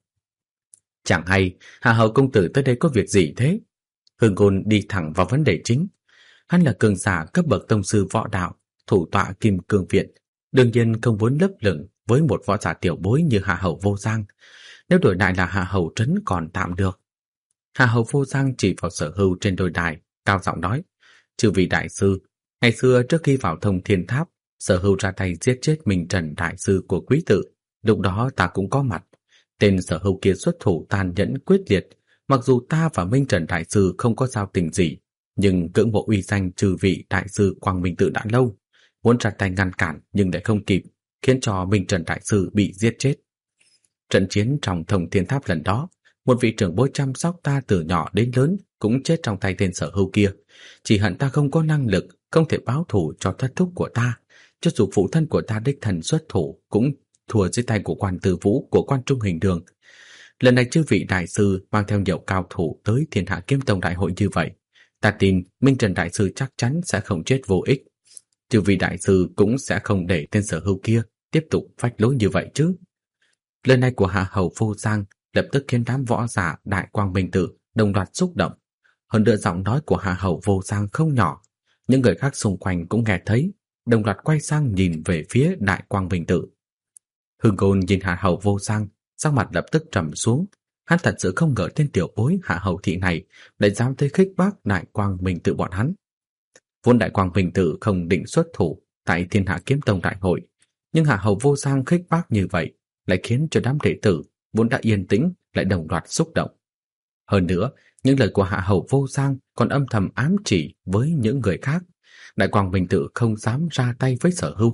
Chẳng hay Hạ Hầu công tử tới đây có việc gì thế? Hương Ngôn đi thẳng vào vấn đề chính. Hắn là cường giả cấp bậc tông sư võ đạo, thủ tọa Kim Cương Viện, đương nhiên không muốn lấp lửng với một võ giả tiểu bối như Hạ Hầu Vô Giang. Nếu đổi lại là Hạ Hầu Trấn còn tạm được. Hạ Hầu Vô Giang chỉ vào Sở Hưu trên đôi đài, cao giọng nói, chư vị đại sư, ngày xưa trước khi vào Thông Thiên Tháp, Sở Hưu ra tay giết chết Minh Trần đại sư của Quý Tự, lúc đó ta cũng có mặt. Tên Sở Hưu kia xuất thủ tàn nhẫn quyết liệt, mặc dù ta và Minh Trần đại sư không có giao tình gì, nhưng cưỡng bộ uy danh chư vị đại sư Quang Minh Tự đã lâu, muốn ra tay ngăn cản nhưng lại không kịp, khiến cho Minh Trần đại sư bị giết chết. Trận chiến trong Thông Thiên Tháp lần đó, một vị trưởng bối chăm sóc ta từ nhỏ đến lớn cũng chết trong tay tên Sở Hưu kia. Chỉ hận ta không có năng lực, không thể báo thù cho thất thúc của ta. Cho dù phụ thân của ta đích thần xuất thủ cũng thua dưới tay của Quan Tư Vũ của Quan Trung Hình Đường. Lần này chư vị đại sư mang theo nhiều cao thủ tới Thiên Hạ Kiếm Tông đại hội như vậy, ta tin Minh Trần đại sư chắc chắn sẽ không chết vô ích. Chư vị đại sư cũng sẽ không để tên Sở Hưu kia tiếp tục phách lối như vậy chứ. Lời này của Hạ Hầu Vô Giang lập tức khiến đám võ giả Đại Quang Minh Tự đồng loạt xúc động. Hơn nữa giọng nói của Hạ Hầu Vô Giang không nhỏ, những người khác xung quanh cũng nghe thấy, đồng loạt quay sang nhìn về phía Đại Quang Minh Tự. Hương Ngôn nhìn Hạ Hầu Vô Giang, sắc mặt lập tức trầm xuống. Hắn thật sự không ngờ tên tiểu bối Hạ Hầu thị này lại dám tới khích bác Đại Quang Minh Tự bọn hắn. Vốn Đại Quang Minh Tự không định xuất thủ tại Thiên Hạ Kiếm Tông đại hội, nhưng Hạ Hầu Vô Giang khích bác như vậy lại khiến cho đám đệ tử vốn đã yên tĩnh lại đồng loạt xúc động. Hơn nữa, những lời của Hạ Hầu Vô Giang còn âm thầm ám chỉ với những người khác. Đại Quang Minh Tự không dám ra tay với Sở Hưu.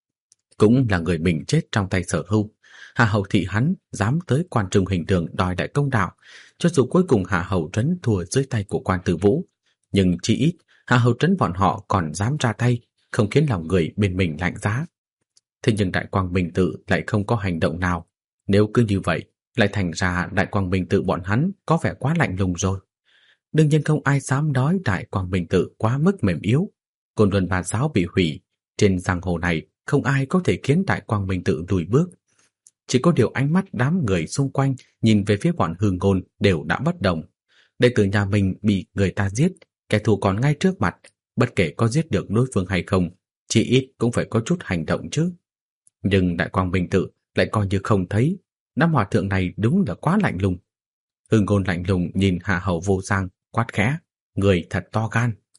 Cũng là người mình chết trong tay Sở Hưu, Hạ Hầu thị hắn dám tới Quan Trung Hình Đường đòi đại công đạo, cho dù cuối cùng Hạ Hầu Trấn thua dưới tay của Quan Tư Vũ, nhưng chỉ ít Hạ Hầu Trấn bọn họ còn dám ra tay, không khiến lòng người bên mình lạnh giá. Thế nhưng Đại Quang Minh Tự lại không có hành động nào. Nếu cứ như vậy, lại thành ra Đại Quang Minh Tự bọn hắn có vẻ quá lạnh lùng rồi. Đương nhiên không ai dám nói Đại Quang Minh Tự quá mức mềm yếu. Côn Luân Bà Giáo bị hủy, trên giang hồ này không ai có thể khiến Đại Quang Minh Tự lùi bước. Chỉ có điều ánh mắt đám người xung quanh nhìn về phía bọn Hương Ngôn đều đã bất đồng. Đệ tử nhà mình bị người ta giết, kẻ thù còn ngay trước mặt, bất kể có giết được đối phương hay không, chỉ ít cũng phải có chút hành động chứ. Nhưng Đại Quang Minh Tự lại coi như không thấy. Đám hòa thượng này đúng là quá lạnh lùng. Hương Ngôn lạnh lùng nhìn Hạ Hầu Vô Giang, quát khẽ, người thật to gan.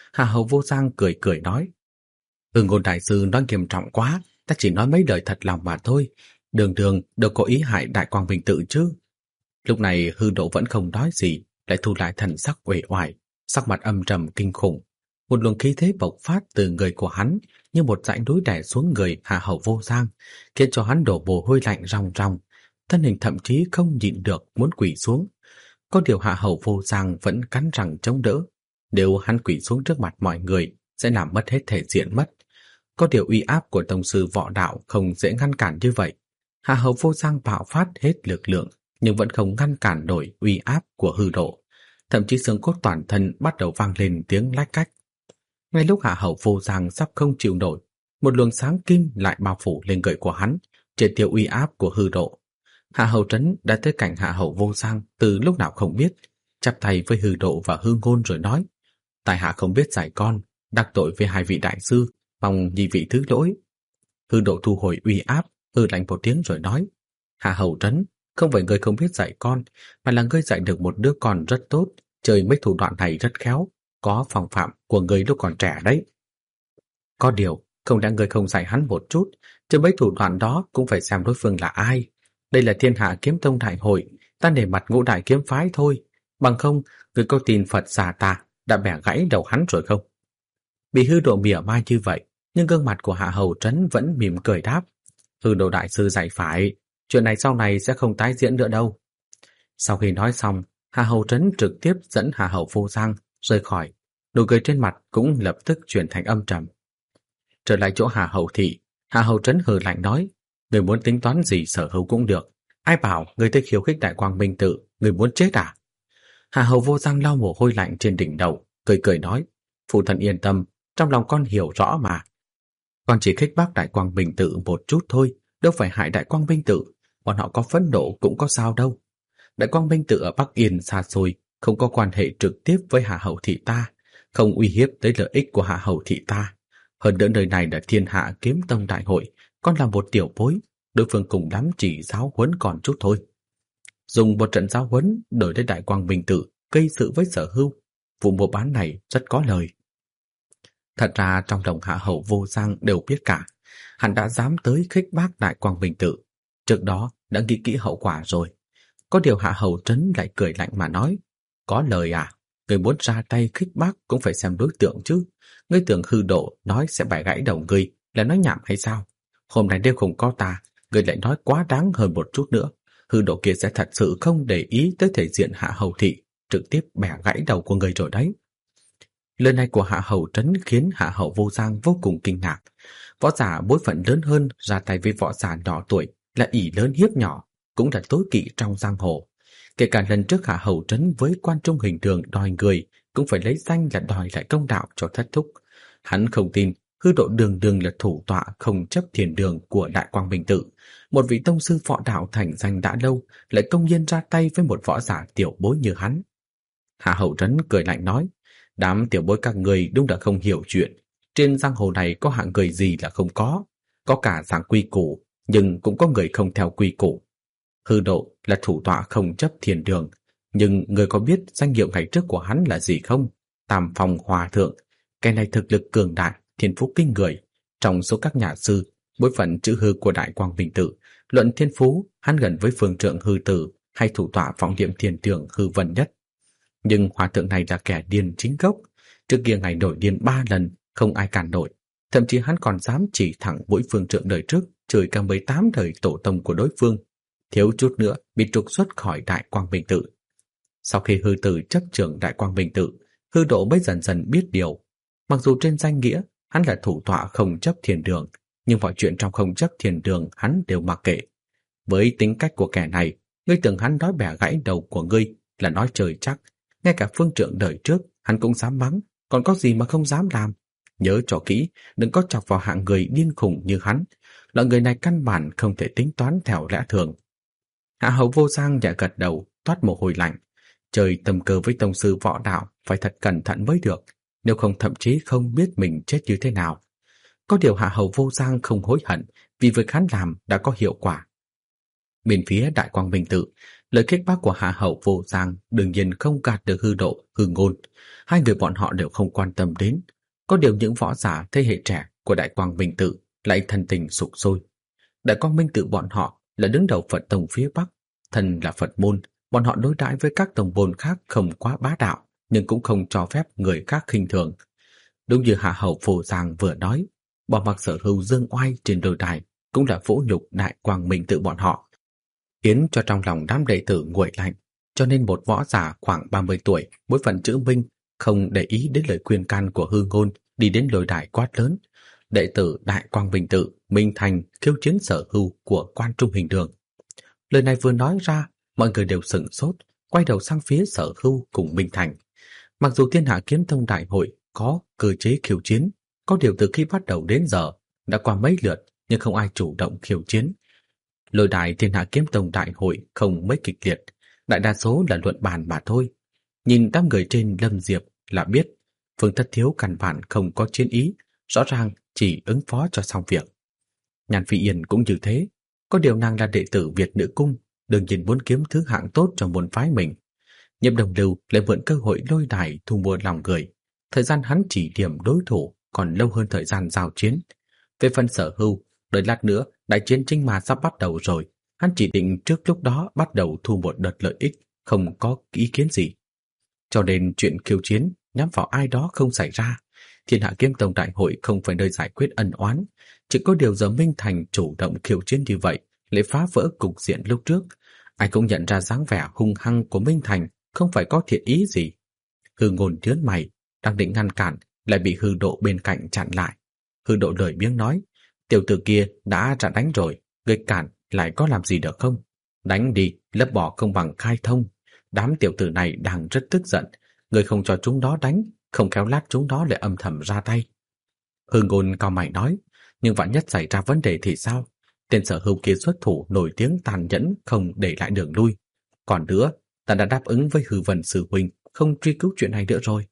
Hạ Hầu Vô Giang cười cười nói: Ngôn đại sư nói nghiêm trọng quá, ta chỉ nói mấy lời thật lòng mà thôi, đường đường đâu có ý hại Đại Quang Minh Tự chứ. Lúc này Hư Độ vẫn không nói gì, lại thu lại thần sắc uể oải, sắc mặt âm trầm kinh khủng. Một luồng khí thế bộc phát từ người của hắn như một dãy núi đè xuống người Hạ Hầu Vô Giang, khiến cho hắn đổ mồ hôi lạnh ròng ròng, thân hình thậm chí không nhịn được muốn quỳ xuống. Có điều Hạ Hầu Vô Giang vẫn cắn răng chống đỡ, nếu hắn quỳ xuống trước mặt mọi người sẽ làm mất hết thể diện mất. Có điều uy áp của tông sư võ đạo không dễ ngăn cản như vậy. Hạ Hầu Vô Giang bạo phát hết lực lượng, nhưng vẫn không ngăn cản nổi uy áp của Hư Độ. Thậm chí xương cốt toàn thân bắt đầu vang lên tiếng lách cách. Ngay lúc Hạ Hầu Vô Giang sắp không chịu nổi, một luồng sáng kim lại bao phủ lên người của hắn, triệt tiêu uy áp của Hư Độ. Hạ Hầu Trấn đã tới cảnh Hạ Hầu Vô Giang từ lúc nào không biết, chắp tay với Hư Độ và Hư Ngôn rồi nói: tại hạ không biết dạy con, đắc tội với hai vị đại sư, mong nhị vị thứ lỗi. Hư Độ thu hồi uy áp, hừ lạnh một tiếng rồi nói: Hạ Hầu Trấn, không phải ngươi không biết dạy con, mà là ngươi dạy được một đứa con rất tốt, chơi mấy thủ đoạn này rất khéo, có phong phạm của ngươi lúc còn trẻ đấy. Có điều, không lẽ ngươi không dạy hắn một chút, chơi mấy thủ đoạn đó cũng phải xem đối phương là ai. Đây là Thiên Hạ Kiếm Tông đại hội, ta để mặt Ngũ Đại kiếm phái thôi, bằng không, ngươi có tin Phật giả ta đã bẻ gãy đầu hắn rồi không? Bị Hư Độ mỉa mai như vậy, nhưng gương mặt của Hạ Hầu Trấn vẫn mỉm cười đáp: Hư Độ đại sư dạy phải, chuyện này sau này sẽ không tái diễn nữa đâu. Sau khi nói xong, Hạ Hầu Trấn trực tiếp dẫn Hạ Hầu Vô Giang rời khỏi, nụ cười trên mặt cũng lập tức chuyển thành âm trầm. Trở lại chỗ Hạ Hầu thị, Hạ Hầu Trấn hừ lạnh nói: người muốn tính toán gì sở hữu cũng được, ai bảo người thích khiêu khích Đại Quang Minh Tự, người muốn chết à? Hạ Hầu Vô Giang lau mồ hôi lạnh trên đỉnh đầu, cười cười nói: phụ thân yên tâm, trong lòng con hiểu rõ mà. Con chỉ khích bác Đại Quang Minh Tự một chút thôi, đâu phải hại Đại Quang Minh Tự, bọn họ có phẫn nộ cũng có sao đâu. Đại Quang Minh Tự ở Bắc Yên xa xôi, không có quan hệ trực tiếp với Hạ Hầu thị ta, không uy hiếp tới lợi ích của Hạ Hầu thị ta. Hơn nữa nơi này là Thiên Hạ Kiếm Tông đại hội, con là một tiểu bối, đối phương cùng lắm chỉ giáo huấn còn chút thôi. Dùng một trận giáo huấn đổi lấy Đại Quang Minh Tự gây sự với Sở Hưu, vụ mua bán này rất có lời. Thật ra trong lòng Hạ Hầu Vô Giang đều biết cả, hắn đã dám tới khích bác Đại Quang Minh Tự, trước đó đã nghĩ kỹ hậu quả rồi. Có điều Hạ Hầu Trấn lại cười lạnh mà nói: có lời à? Người muốn ra tay khích bác cũng phải xem đối tượng chứ. Ngươi tưởng Hư Độ nói sẽ bẻ gãy đầu ngươi là nói nhảm hay sao? Hôm nay đêm không có ta, ngươi lại nói quá đáng hơn một chút nữa, Hư Độ kia sẽ thật sự không để ý tới thể diện Hạ Hầu thị, trực tiếp bẻ gãy đầu của ngươi rồi đấy. Lời này của Hạ Hầu Trấn khiến Hạ Hầu Vô Giang vô cùng kinh ngạc. Võ giả bối phận lớn hơn ra tay với võ giả nhỏ tuổi là ỷ lớn hiếp nhỏ, cũng là tối kỵ trong giang hồ. Kể cả lần trước Hạ Hầu Trấn với Quan Trung Hình Đường đòi người, cũng phải lấy danh là đòi lại công đạo cho thất thúc. Hắn không tin Hư Độ đường đường là thủ tọa không chấp thiền đường của Đại Quang Minh Tự, một vị tông sư võ đạo thành danh đã lâu, lại công nhiên ra tay với một võ giả tiểu bối như hắn. Hạ Hầu Trấn cười lạnh nói: đám tiểu bối các người đúng là không hiểu chuyện. Trên giang hồ này có hạng người gì là không có cả dạng quy củ, nhưng cũng có người không theo quy củ. Hư Độ là thủ tọa không chấp thiền đường, nhưng người có biết danh hiệu ngày trước của hắn là gì không? Tam Phong Hòa Thượng. Cái này thực lực cường đại, thiên phú kinh người. Trong số các nhà sư, bối phận chữ Hư của Đại Quang Minh Tự, luận thiên phú, hắn gần với phương trượng Hư Tử hay thủ tọa Phóng Điệm Thiền Tưởng Hư Vân nhất. Nhưng hòa thượng này là kẻ điên chính gốc, trước kia ngày nổi điên 3 lần, không ai cản nổi. Thậm chí hắn còn dám chỉ thẳng mũi phương trượng đời trước, chửi cả 18 đời tổ tông của đối phương, thiếu chút nữa bị trục xuất khỏi Đại Quang Minh Tự. Sau khi Hư Tử chấp trưởng Đại Quang Minh Tự, Hư Độ mới dần dần biết điều. Mặc dù trên danh nghĩa hắn là thủ tọa không chấp thiền đường, nhưng mọi chuyện trong không chấp thiền đường hắn đều mặc kệ. Với tính cách của kẻ này, ngươi tưởng hắn nói bẻ gãy đầu của ngươi là nói trời chắc. Ngay cả phương trượng đời trước hắn cũng dám mắng, còn có gì mà không dám làm. Nhớ cho kỹ, đừng có chọc vào hạng người điên khủng như hắn. Loại người này căn bản không thể tính toán theo lẽ thường. Hạ Hầu Vô Giang nhẹ gật đầu, toát mồ hôi lạnh. Chơi tầm cơ với tông sư võ đạo phải thật cẩn thận mới được, nếu không thậm chí không biết mình chết như thế nào. Có điều Hạ Hầu Vô Giang không hối hận, vì việc hắn làm đã có hiệu quả. Bên phía Đại Quang Minh Tự, Lời khích bác của Hạ Hậu Vô Giang đương nhiên không gạt được Hư Độ, Hư Ngôn. Hai người bọn họ đều không quan tâm đến. Có điều những võ giả thế hệ trẻ của Đại Quang Minh Tự lại thân tình sục sôi. Đại Quang Minh Tự bọn họ là đứng đầu Phật tông phía Bắc, thân là Phật môn, bọn họ đối đãi với các tông môn khác không quá bá đạo, nhưng cũng không cho phép người khác khinh thường. Đúng như Hạ Hậu Vô Giang vừa nói, bỏ mặc Sở Hưu dương oai trên đồi đài cũng là vỗ nhục Đại Quang Minh Tự bọn họ, khiến cho trong lòng đám đệ tử nguội lạnh. Cho nên một võ giả khoảng 30 tuổi, bối phận chữ Minh, không để ý đến lời khuyên can của Hư Ngôn, đi đến lôi đài quát lớn: đệ tử Đại Quang Minh Tự Minh Thành khiêu chiến Sở Hưu của Quan Trung Hình Đường. Lời này vừa nói ra, mọi người đều sửng sốt, quay đầu sang phía Sở Hưu cùng Minh Thành. Mặc dù Thiên Hạ Kiếm Tông đại hội có cơ chế khiêu chiến, có điều từ khi bắt đầu đến giờ đã qua mấy lượt nhưng không ai chủ động khiêu chiến. Lôi đài Thiên Hạ Kiếm Tông đại hội không mấy kịch liệt, đại đa số là luận bàn mà thôi. Nhìn đám người trên Lâm Diệp là biết, Phương Thất Thiếu căn bản không có chiến ý, rõ ràng chỉ ứng phó cho xong việc. Nhan Phi Yên cũng như thế, có điều nàng là đệ tử Việt Nữ Cung, đương nhiên muốn kiếm thứ hạng tốt cho môn phái mình. Nhiếp Đồng Lưu lại mượn cơ hội lôi đài thu mua lòng người, thời gian hắn chỉ điểm đối thủ còn lâu hơn thời gian giao chiến. Về phần Sở Hưu, đợi lát nữa đại chiến chính mà sắp bắt đầu rồi, hắn chỉ định trước lúc đó bắt đầu thu một đợt lợi ích, không có ý kiến gì. Cho nên chuyện khiêu chiến nhắm vào ai đó không xảy ra. Thiên Hạ Kiếm Tông đại hội không phải nơi giải quyết ân oán, chỉ có điều giờ Minh Thành chủ động khiêu chiến như vậy lại phá vỡ cục diện lúc trước. Ai cũng nhận ra dáng vẻ hung hăng của Minh Thành không phải có thiện ý gì. Hư Ngôn nhớn mày, đang định ngăn cản lại bị Hư Độ bên cạnh chặn lại. Hư Độ lười biếng nói: tiểu tử kia đã ra đánh rồi, người cản lại có làm gì được không? Đánh đi, lấp bỏ không bằng khai thông. Đám tiểu tử này đang rất tức giận, người không cho chúng đó đánh, không khéo lát chúng đó lại âm thầm ra tay. Hư Ngôn cao mày nói: nhưng vạn nhất xảy ra vấn đề thì sao? Tên Sở Hưu kia xuất thủ nổi tiếng tàn nhẫn, không để lại đường lui. Còn nữa, ta đã đáp ứng với Hư Vân sư huynh không truy cứu chuyện này nữa rồi.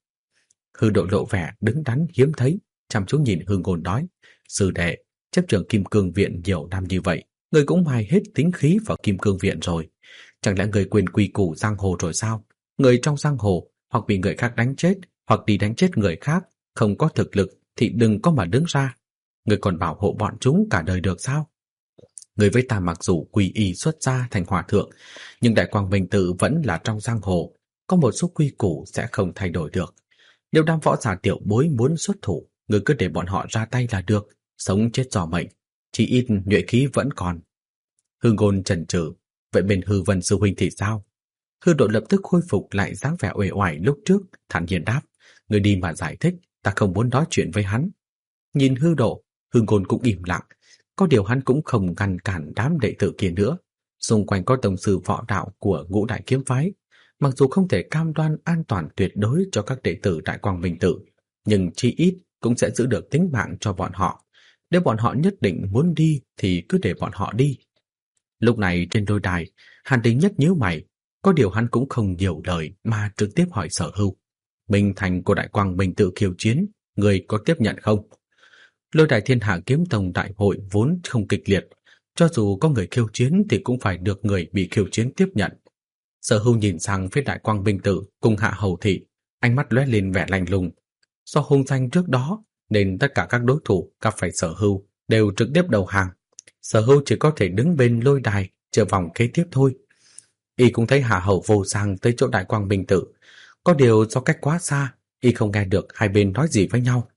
Hư Độ lộ vẻ đứng đắn hiếm thấy, chăm chú nhìn Hư Ngôn nói: sư đệ, chấp trưởng Kim Cương Viện nhiều năm như vậy, người cũng mài hết tính khí vào Kim Cương Viện rồi. Chẳng lẽ người quên quy củ giang hồ rồi sao? Người trong giang hồ hoặc bị người khác đánh chết, hoặc đi đánh chết người khác, không có thực lực thì đừng có mà đứng ra. Người còn bảo hộ bọn chúng cả đời được sao? Người với ta mặc dù quy y xuất gia thành hòa thượng, nhưng Đại Quang Minh Tự vẫn là trong giang hồ, có một số quy củ sẽ không thay đổi được. Nếu đám võ giả tiểu bối muốn xuất thủ, người cứ để bọn họ ra tay là được, sống chết do mệnh, chỉ ít nhuệ khí vẫn còn. Hư Ngôn chần chừ: vậy bên Hư Vân sư huynh thì sao? Hư Độ lập tức khôi phục lại dáng vẻ uể oải lúc trước, thản nhiên đáp: người đi mà giải thích, ta không muốn nói chuyện với hắn. Nhìn Hư Độ, Hư Ngôn cũng im lặng, có điều hắn cũng không ngăn cản đám đệ tử kia nữa. Xung quanh có tông sư võ đạo của Ngũ Đại Kiếm Phái, mặc dù không thể cam đoan an toàn tuyệt đối cho các đệ tử Đại Quang Minh Tự, nhưng chi ít cũng sẽ giữ được tính mạng cho bọn họ. Nếu bọn họ nhất định muốn đi thì cứ để bọn họ đi. Lúc này trên đôi đài, Hàn Đình Nhất nhíu mày, có điều hắn cũng không nhiều lời mà trực tiếp hỏi Sở Hưu: Minh Thành của Đại Quang Minh Tự khiêu chiến, người có tiếp nhận không? Lôi đài Thiên Hạ Kiếm Tông đại hội vốn không kịch liệt, cho dù có người khiêu chiến thì cũng phải được người bị khiêu chiến tiếp nhận. Sở Hưu nhìn sang phía Đại Quang Minh Tự cùng Hạ Hầu Thị, ánh mắt lóe lên vẻ lạnh lùng. Do hung danh trước đó nên tất cả các đối thủ gặp phải Sở Hưu đều trực tiếp đầu hàng. Sở Hưu chỉ có thể đứng bên lôi đài chờ vòng kế tiếp thôi. Y cũng thấy Hạ Hầu Vô Giang tới chỗ Đại Quang Minh Tự, có điều do cách quá xa, y không nghe được hai bên nói gì với nhau.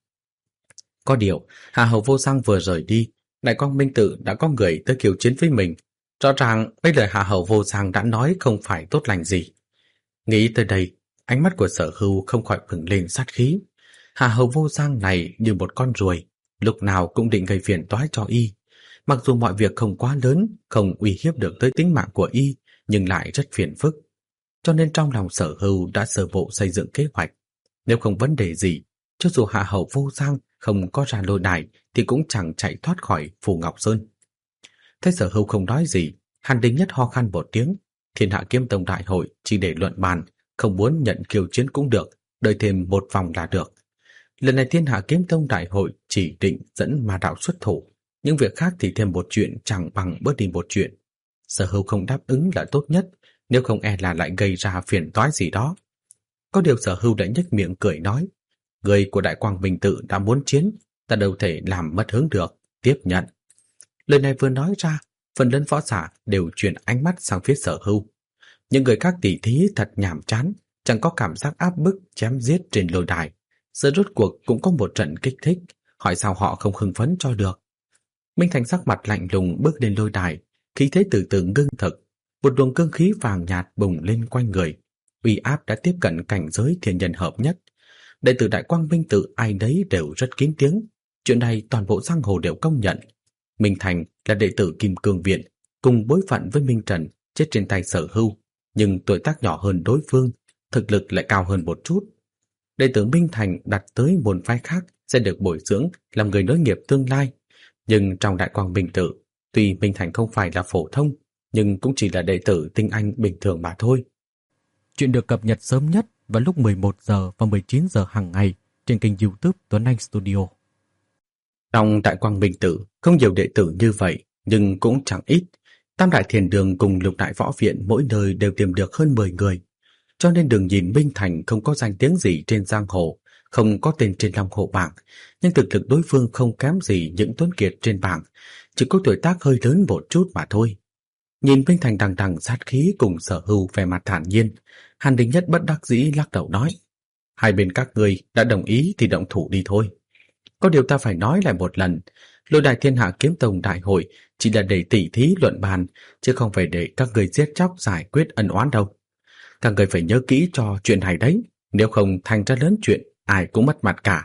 Có điều Hạ Hầu Vô Giang vừa rời đi, Đại Quang Minh Tự đã có người tới khiêu chiến với mình. Rõ ràng mấy lời Hạ Hầu Vô Giang đã nói không phải tốt lành gì. Nghĩ tới đây, ánh mắt của Sở Hưu không khỏi bừng lên sát khí. Hạ Hầu Vô Giang này như một con ruồi, lúc nào cũng định gây phiền toái cho y. Mặc dù mọi việc không quá lớn, không uy hiếp được tới tính mạng của y, nhưng lại rất phiền phức. Cho nên trong lòng Sở Hưu đã sơ bộ xây dựng kế hoạch. Nếu không vấn đề gì, cho dù Hạ Hầu Vô Giang không có ra lôi đài thì cũng chẳng chạy thoát khỏi Phù Ngọc Sơn. Thấy Sở Hưu không nói gì, Hàn Đình Nhất ho khan một tiếng. Thiên Hạ Kiếm Tông đại hội chỉ để luận bàn, không muốn nhận khiêu chiến cũng được, đợi thêm một vòng là được. Lần này Thiên Hạ Kiếm Tông đại hội chỉ định dẫn Ma Đạo xuất thủ, những việc khác thì thêm một chuyện chẳng bằng bớt đi một chuyện. Sở Hưu không đáp ứng là tốt nhất, nếu không e là lại gây ra phiền toái gì đó. Có điều Sở Hưu đã nhếch miệng cười nói, người của Đại Quang Minh Tự đã muốn chiến, ta đâu thể làm mất hứng được, tiếp nhận. Lời này vừa nói ra, phần lớn võ giả đều chuyển ánh mắt sang phía Sở Hưu. Những người khác tỉ thí thật nhàm chán, chẳng có cảm giác áp bức chém giết trên lôi đài. Giờ rốt cuộc cũng có một trận kích thích, hỏi sao họ không hưng phấn cho được. Minh Thành sắc mặt lạnh lùng bước lên lôi đài, khí thế từ từ ngưng thực, một luồng cương khí vàng nhạt bùng lên quanh người, uy áp đã tiếp cận cảnh giới thiên nhân hợp nhất. Đệ tử Đại Quang Minh Tự ai đấy đều rất kín tiếng, chuyện này toàn bộ giang hồ đều công nhận. Minh Thành là đệ tử Kim Cương Viện, cùng bối phận với Minh Trần, chết trên tay Sở Hưu, nhưng tuổi tác nhỏ hơn đối phương, thực lực lại cao hơn một chút. Đệ tử Minh Thành đặt tới môn phái khác sẽ được bồi dưỡng làm người nối nghiệp tương lai, nhưng trong Đại Quang Minh Tự, tuy Minh Thành không phải là phổ thông, nhưng cũng chỉ là đệ tử tinh anh bình thường mà thôi. Chuyện được cập nhật sớm nhất vào lúc 11 giờ và 19 giờ hàng ngày trên kênh YouTube Tuấn Anh Studio. Trong Đại Quang Minh Tự không nhiều đệ tử như vậy, nhưng cũng chẳng ít. Tam Đại Thiền Đường cùng Lục Đại Võ Viện mỗi nơi đều tìm được hơn 10 người. Cho nên đừng nhìn Minh Thành không có danh tiếng gì trên giang hồ, không có tên trên Long Hồ bảng, nhưng thực lực đối phương không kém gì những tuấn kiệt trên bảng, chỉ có tuổi tác hơi lớn một chút mà thôi. Nhìn Minh Thành đằng đằng sát khí cùng Sở Hưu vẻ mặt thản nhiên, Hàn Đình Nhất bất đắc dĩ lắc đầu nói, hai bên các ngươi đã đồng ý thì động thủ đi thôi. Có điều ta phải nói lại một lần, Lôi Đài Thiên Hạ Kiếm Tông đại hội chỉ là để tỉ thí luận bàn, chứ không phải để các người giết chóc giải quyết ân oán đâu. Các người phải nhớ kỹ cho chuyện này đấy, nếu không thành ra lớn chuyện, ai cũng mất mặt cả.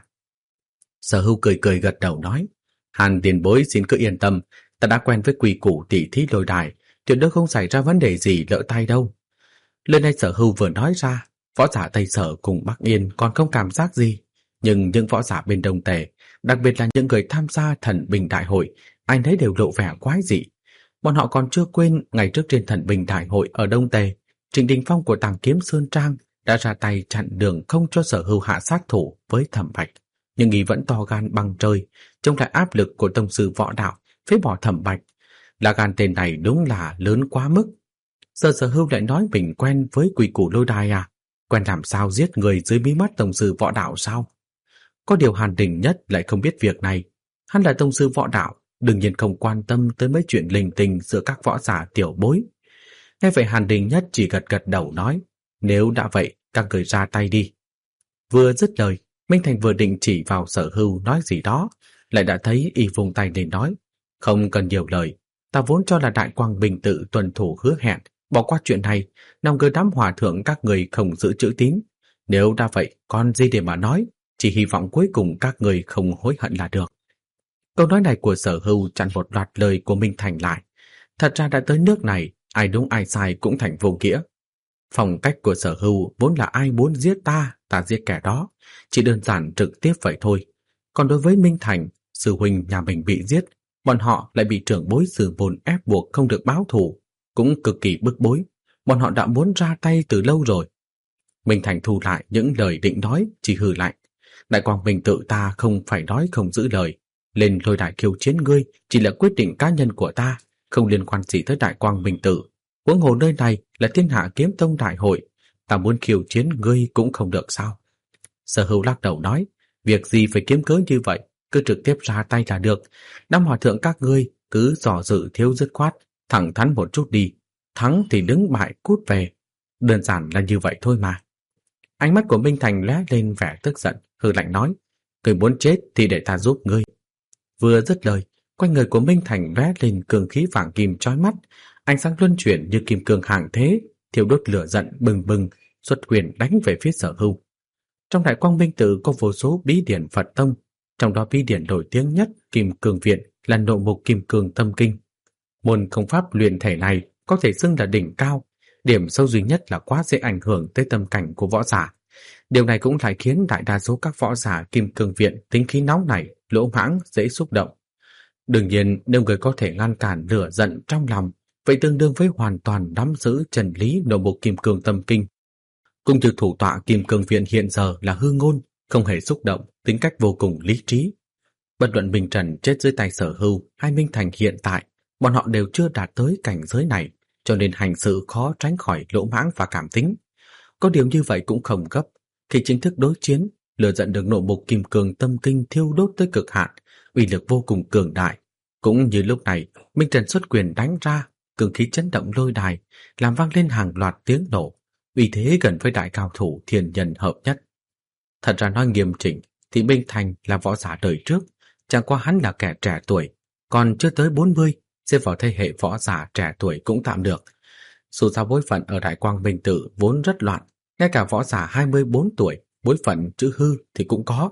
Sở Hưu cười cười gật đầu nói, Hàn tiền bối xin cứ yên tâm, ta đã quen với quy củ tỉ thí lôi đài, tuyệt đối không xảy ra vấn đề gì lỡ tay đâu. Lần này Sở Hưu vừa nói ra, võ giả Tây Sở cùng Bắc Yên còn không cảm giác gì, nhưng những võ giả bên Đông Tề, đặc biệt là những người tham gia Thần Bình Đại hội, ai nấy đều lộ vẻ quái dị. Bọn họ còn chưa quên ngày trước trên Thần Bình Đại hội ở Đông Tề, Trịnh Đình Phong của Tàng Kiếm Sơn Trang đã ra tay chặn đường không cho Sở Hưu hạ sát thủ với Thẩm Bạch, nhưng y vẫn to gan bằng trời, chống lại áp lực của tông sư võ đạo, phế bỏ Thẩm Bạch. Là gan tên này đúng là lớn quá mức. Giờ Sở Hưu lại nói mình quen với quy củ lôi đài à? Quen làm sao giết người dưới mí mắt tông sư võ đạo sao? Có điều Hàn Đình Nhất lại không biết việc này. Hắn là tông sư võ đạo, đương nhiên không quan tâm tới mấy chuyện linh tinh giữa các võ giả tiểu bối. Nghe vậy Hàn Đình Nhất chỉ gật gật đầu nói, nếu đã vậy, các người ra tay đi. Vừa dứt lời, Minh Thành vừa định chỉ vào Sở Hưu nói gì đó, lại đã thấy y vùng tay lên nói, không cần nhiều lời, ta vốn cho là Đại Quang Bình Tự tuân thủ hứa hẹn, bỏ qua chuyện này, nằm cơ đám hòa thượng các người không giữ chữ tín. Nếu đã vậy, còn gì để mà nói, chỉ hy vọng cuối cùng các người không hối hận là được. Câu nói này của Sở Hưu chặn một loạt lời của Minh Thành lại. Thật ra đã tới nước này, ai đúng ai sai cũng thành vô nghĩa. Phong cách của Sở Hưu vốn là ai muốn giết ta, ta giết kẻ đó, chỉ đơn giản trực tiếp vậy thôi. Còn đối với Minh Thành, sư huynh nhà mình bị giết, bọn họ lại bị trưởng bối sư môn ép buộc không được báo thù, cũng cực kỳ bức bối. Bọn họ đã muốn ra tay từ lâu rồi. Minh Thành thu lại những lời định nói, chỉ hừ lạnh. Đại Quang Minh Tự ta không phải nói không giữ lời. Lên lôi đài khiêu chiến ngươi chỉ là quyết định cá nhân của ta, không liên quan gì tới Đại Quang Minh Tự. Huống hồ nơi này là Thiên Hạ Kiếm Tông đại hội, ta muốn khiêu chiến ngươi cũng không được sao? Sở Hưu lắc đầu nói, việc gì phải kiếm cớ như vậy, cứ trực tiếp ra tay là được. Đám hòa thượng các ngươi cứ dò dự thiếu dứt khoát, thẳng thắn một chút đi, thắng thì đứng bại cút về. Đơn giản là như vậy thôi mà. Ánh mắt của Minh Thành lóe lên vẻ tức giận, hừ lạnh nói, ngươi muốn chết thì để ta giúp ngươi. Vừa dứt lời, quanh người của Minh Thành lóe lên cường khí vàng kim chói mắt, ánh sáng luân chuyển như kim cương hàng thế, thiêu đốt lửa giận bừng bừng, xuất quyền đánh về phía Sở Hưu. Trong Đại Quang Minh Tự có vô số bí điển Phật tông, trong đó bí điển nổi tiếng nhất Kim Cương Viện là Nội Mục Kim Cương Tâm Kinh. Môn công pháp luyện thể này có thể xưng là đỉnh cao, điểm sâu duy nhất là quá dễ ảnh hưởng tới tâm cảnh của võ giả. Điều này cũng lại khiến đại đa số các võ giả Kim Cương Viện tính khí nóng nảy, lỗ mãng, dễ xúc động. Đương nhiên, nếu người có thể ngăn cản lửa giận trong lòng, vậy tương đương với hoàn toàn nắm giữ chân lý Nội Mục Kim Cương Tâm Kinh. Cũng như thủ tọa Kim Cương Viện hiện giờ là Hư Ngôn, không hề xúc động, tính cách vô cùng lý trí. Bất luận Minh Trần chết dưới tay Sở Hưu hay Minh Thành hiện tại, bọn họ đều chưa đạt tới cảnh giới này, cho nên hành sự khó tránh khỏi lỗ mãng và cảm tính. Có điều như vậy cũng không gấp. Khi chính thức đối chiến, lửa giận được nộ mục kim cương tâm kinh thiêu đốt tới cực hạn, uy lực vô cùng cường đại. Cũng như lúc này, Minh Trần xuất quyền đánh ra, cường khí chấn động lôi đài, làm vang lên hàng loạt tiếng nổ, uy thế gần với đại cao thủ thiên nhân hợp nhất. Thật ra nói nghiêm chỉnh, thì Minh Thành là võ giả đời trước, chẳng qua hắn là kẻ trẻ tuổi, còn chưa tới 40, xếp vào thế hệ võ giả trẻ tuổi cũng tạm được. Dù sao bối phận ở Đại Quang Minh Tự vốn rất loạn, ngay cả võ giả 24 tuổi, bối phận chữ hư thì cũng có.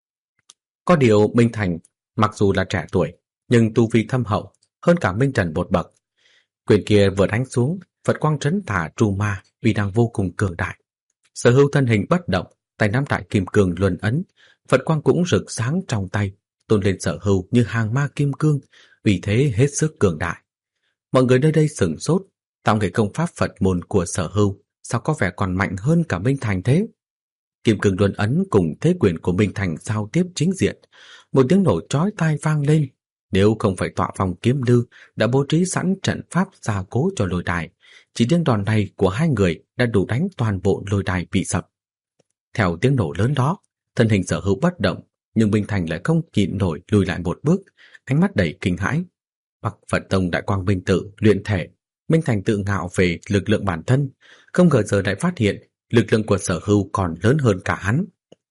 Có điều Minh Thành, mặc dù là trẻ tuổi, nhưng tu vi thâm hậu, hơn cả Minh Trần một bậc. Quyền kia vừa đánh xuống, Phật quang trấn tả trù ma, uy năng vô cùng cường đại. Sở Hưu thân hình bất động, tay nắm đại kim cương luân ấn, Phật quang cũng rực sáng trong tay, tôn lên Sở Hưu như hàng ma kim cương, uy thế hết sức cường đại. Mọi người nơi đây sửng sốt, tạo nghệ công pháp Phật môn của Sở Hưu sao có vẻ còn mạnh hơn cả Minh Thành thế? Kim cương luân ấn cùng thế quyền của Minh Thành giao tiếp chính diện, một tiếng nổ chói tai vang lên. Nếu không phải tọa phòng kiếm lư đã bố trí sẵn trận pháp gia cố cho lôi đài, chỉ tiếng đòn này của hai người đã đủ đánh toàn bộ lôi đài bị sập. Theo tiếng nổ lớn đó, thân hình Sở Hưu bất động, nhưng Minh Thành lại không nhịn nổi lùi lại một bước, ánh mắt đầy kinh hãi. Bắc Phật Tông Đại Quang Minh Tự luyện thể, Minh Thành tự ngạo về lực lượng bản thân, không ngờ giờ lại phát hiện lực lượng của Sở Hưu còn lớn hơn cả hắn.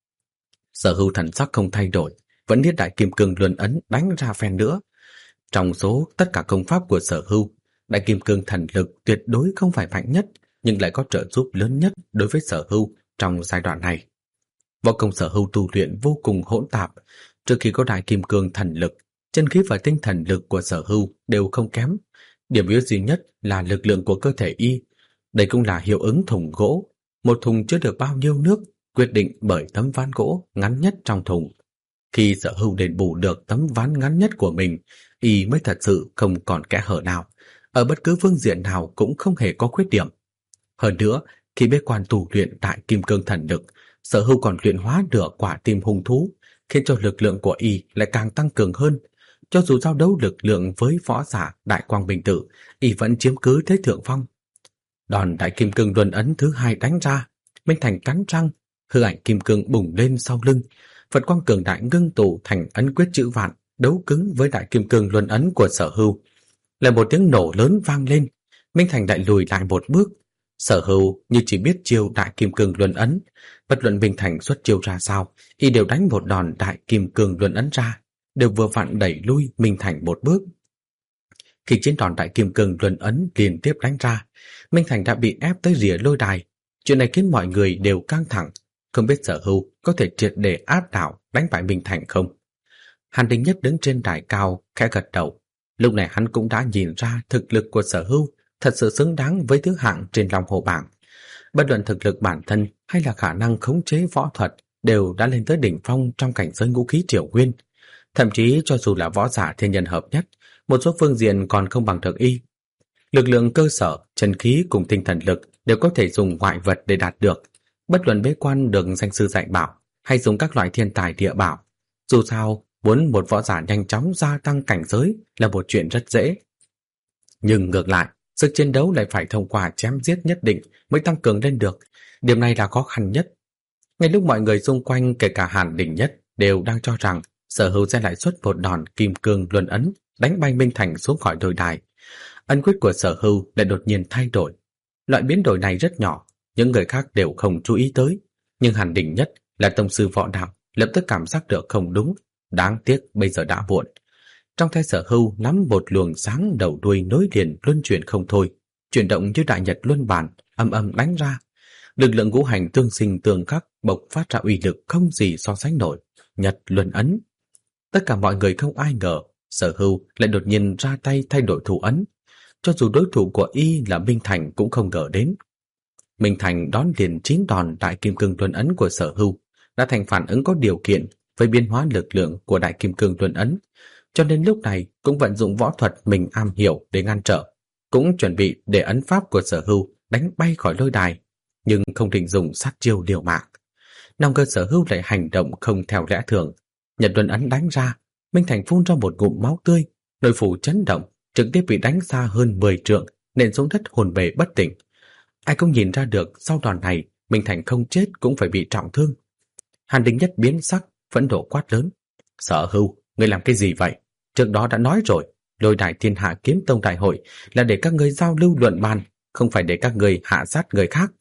Sở Hưu thần sắc không thay đổi, vẫn niết đại kim cương luân ấn đánh ra phen nữa. Trong số tất cả công pháp của Sở Hưu, đại kim cương thần lực tuyệt đối không phải mạnh nhất, nhưng lại có trợ giúp lớn nhất đối với Sở Hưu trong giai đoạn này. Võ công Sở Hưu tu luyện vô cùng hỗn tạp, trước khi có đại kim cương thần lực, chân khí và tinh thần lực của Sở Hưu đều không kém. Điểm yếu duy nhất là lực lượng của cơ thể y. Đây cũng là hiệu ứng thùng gỗ. Một thùng chứa được bao nhiêu nước quyết định bởi tấm ván gỗ ngắn nhất trong thùng. Khi Sở Hưu đền bù được tấm ván ngắn nhất của mình, y mới thật sự không còn kẽ hở nào. Ở bất cứ phương diện nào cũng không hề có khuyết điểm. Hơn nữa, khi bế quan tu luyện đại kim cương thần lực, Sở Hưu còn luyện hóa được quả tim hung thú, khiến cho lực lượng của y lại càng tăng cường hơn. Cho dù giao đấu lực lượng với võ giả Đại Quang Minh Tự, y vẫn chiếm cứ thế thượng phong. Đòn đại kim cương luân ấn thứ hai đánh ra, Minh Thành cắn răng, hư ảnh kim cương bùng lên sau lưng, Phật quang cường đại ngưng tụ thành ấn quyết chữ vạn, đấu cứng với đại kim cương luân ấn của Sở Hưu. Lại một tiếng nổ lớn vang lên, Minh Thành lại lùi lại một bước. Sở Hưu như chỉ biết chiêu đại kim cương luân ấn, bất luận Minh Thành xuất chiêu ra sao, y đều đánh một đòn đại kim cương luân ấn ra, đều vừa vặn đẩy lui Minh Thành một bước. Khi chiến đòn đại kim cương luân ấn liên tiếp đánh ra, Minh Thành đã bị ép tới rìa lôi đài. Chuyện này khiến mọi người đều căng thẳng, không biết Sở Hưu có thể triệt để áp đảo đánh bại Minh Thành không. Hàn Đình Nhất đứng trên đài cao khẽ gật đầu. Lúc này hắn cũng đã nhìn ra thực lực của Sở Hưu thật sự xứng đáng với thứ hạng trên Long Hồ bảng. Bất luận thực lực bản thân hay là khả năng khống chế võ thuật đều đã lên tới đỉnh phong trong cảnh giới ngũ khí triều nguyên. Thậm chí cho dù là võ giả thiên nhân hợp nhất, một số phương diện còn không bằng được y. Lực lượng cơ sở, chân khí cùng tinh thần lực đều có thể dùng ngoại vật để đạt được. Bất luận bế quan được danh sư dạy bảo hay dùng các loại thiên tài địa bảo, dù sao muốn một võ giả nhanh chóng gia tăng cảnh giới là một chuyện rất dễ. Nhưng ngược lại, sức chiến đấu lại phải thông qua chém giết nhất định mới tăng cường lên được. Điểm này là khó khăn nhất. Ngay lúc mọi người xung quanh kể cả Hàn Đình Nhất đều đang cho rằng Sở Hưu sẽ lại xuất một đòn kim cương luân ấn đánh bay Minh Thành xuống khỏi đồi đài, ấn quyết của Sở Hưu lại đột nhiên thay đổi. Loại biến đổi này rất nhỏ, những người khác đều không chú ý tới, nhưng Hàn Đình Nhất là tông sư võ đạo lập tức cảm giác được không đúng. Đáng tiếc bây giờ đã muộn. Trong tay Sở Hưu nắm một luồng sáng đầu đuôi nối liền luân chuyển không thôi, chuyển động như đại nhật luân bản, âm âm đánh ra. Lực lượng ngũ hành tương sinh tương khắc bộc phát ra uy lực không gì so sánh nổi. Nhật luân ấn. Tất cả mọi người không ai ngờ Sở Hưu lại đột nhiên ra tay thay đổi thủ ấn. Cho dù đối thủ của y là Minh Thành cũng không ngờ đến. Minh Thành đón liền 9 đòn đại kim cương luân ấn của Sở Hưu, đã thành phản ứng có điều kiện với biến hóa lực lượng của đại kim cương luân ấn, cho nên lúc này cũng vận dụng võ thuật mình am hiểu để ngăn trở, cũng chuẩn bị để ấn pháp của Sở Hưu đánh bay khỏi lôi đài, nhưng không định dùng sát chiêu liều mạng. Nào ngờ Sở Hưu lại hành động không theo lẽ thường. Nhật luân ấn đánh ra, Minh Thành phun ra một ngụm máu tươi, nội phủ chấn động, trực tiếp bị đánh xa hơn 10 trượng, nện xuống đất hồn bể bất tỉnh. Ai cũng nhìn ra được sau đòn này Minh Thành không chết cũng phải bị trọng thương. Hàn Đình Nhất biến sắc, phẫn nộ quát lớn: Sở Hưu, ngươi làm cái gì vậy? Trước đó đã nói rồi, Lôi Đài Thiên Hạ Kiếm Tông đại hội là để các ngươi giao lưu luận bàn, không phải để các ngươi hạ sát người khác.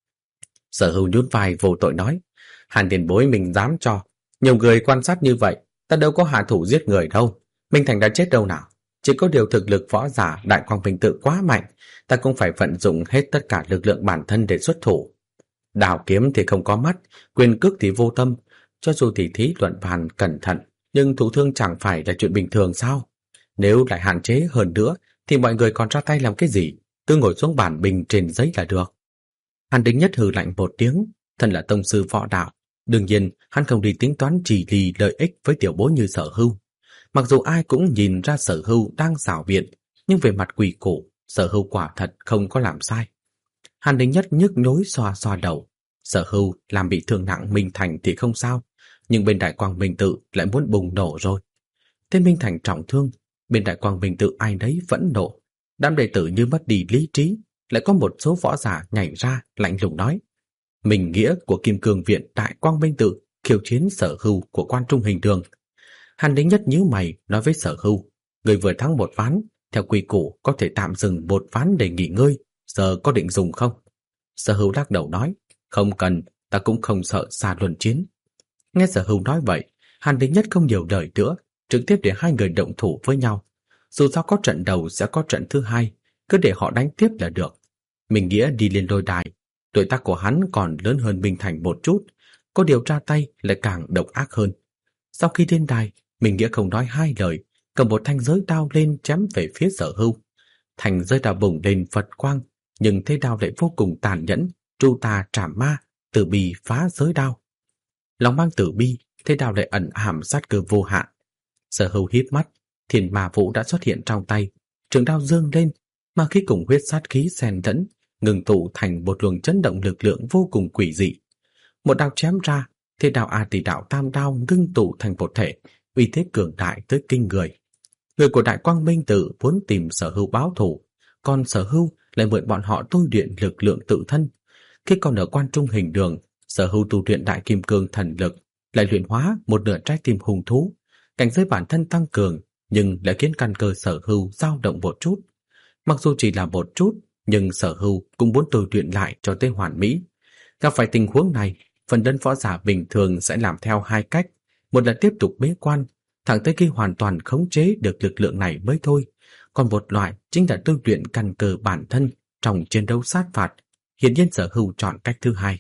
Sở Hưu nhún vai vô tội nói: Hàn tiền bối mình dám cho, nhiều người quan sát như vậy, ta đâu có hạ thủ giết người đâu. Minh Thành đã chết đâu nào? Chỉ có điều thực lực võ giả Đại Quang Minh Tự quá mạnh, ta cũng phải vận dụng hết tất cả lực lượng bản thân để xuất thủ. Đào kiếm thì không có mắt, quyền cước thì vô tâm, cho dù tỉ thí luận bàn cẩn thận, nhưng thụ thương chẳng phải là chuyện bình thường sao? Nếu lại hạn chế hơn nữa, thì mọi người còn ra tay làm cái gì? Cứ ngồi xuống bàn bình trên giấy là được. Hàn Đình Nhất hừ lạnh một tiếng, thân là tông sư võ đạo, đương nhiên hắn không đi tính toán chỉ lì lợi ích với tiểu bối như Sở Hưu. Mặc dù ai cũng nhìn ra Sở Hưu đang xảo biện, nhưng về mặt quỷ củ, Sở Hưu quả thật không có làm sai. Hàn Đình Nhất nhức nhối xoa xoa đầu. Sở Hưu làm bị thương nặng Minh Thành thì không sao, nhưng bên Đại Quang Minh Tự lại muốn bùng nổ rồi. Tên Minh Thành trọng thương, bên Đại Quang Minh Tự ai nấy phẫn nộ. Đám đệ tử như mất đi lý trí, lại có một số võ giả nhảy ra lạnh lùng nói: Mình nghĩa của Kim Cương Viện Đại Quang Minh Tự khiêu chiến Sở Hưu của Quan Trung Hình Đường. Hàn Đình Nhất nhíu mày nói với Sở Hưu: Người vừa thắng một ván, theo quy củ có thể tạm dừng một ván để nghỉ ngơi, giờ có định dùng không? Sở Hưu lắc đầu nói: Không cần, ta cũng không sợ xa luân chiến. Nghe Sở Hưu nói vậy, Hàn Đình Nhất không nhiều lời nữa, trực tiếp để hai người động thủ với nhau. Dù sao có trận đầu sẽ có trận thứ hai, cứ để họ đánh tiếp là được. Minh Nghĩa đi lên lôi đài, tuổi tác của hắn còn lớn hơn Minh Thành một chút, có điều ra tay lại càng độc ác hơn. Sau khi lên đài, Minh Nghĩa không nói hai lời, cầm một thanh giới đao lên chém về phía Sở Hưu. Thanh giới đao bùng lên Phật quang, nhưng thế đao lại vô cùng tàn nhẫn, tru tà trảm ma, tử bi phá giới đao. Lòng mang tử bi, thế đao lại ẩn hàm sát cơ vô hạn. Sở Hưu híp mắt, thiên ma vũ đã xuất hiện trong tay, trường đao dương lên, mà khi cùng huyết sát khí xen lẫn, ngừng tụ thành một luồng chấn động lực lượng vô cùng quỷ dị. Một đao chém ra, thế đao A Tỳ Đạo Tam đao ngưng tụ thành một thể, uy thế cường đại tới kinh người. Người của Đại Quang Minh Tự muốn tìm Sở Hưu báo thù, còn Sở Hưu lại mượn bọn họ tôi luyện lực lượng tự thân. Khi còn ở Quan Trung Hình Đường, Sở Hưu tu luyện Đại Kim Cương thần lực, lại luyện hóa một nửa trái tim hung thú, cảnh giới bản thân tăng cường, nhưng lại khiến căn cơ Sở Hưu dao động một chút. Mặc dù chỉ là một chút, nhưng Sở Hưu cũng muốn tôi luyện lại cho tới hoàn mỹ. Gặp phải tình huống này, phần đơn võ giả bình thường sẽ làm theo hai cách: một là tiếp tục bế quan, thẳng tới khi hoàn toàn khống chế được lực lượng này mới thôi. Còn một loại chính là tu luyện căn cơ bản thân trong chiến đấu sát phạt. Hiển nhiên Sở Hưu chọn cách thứ hai.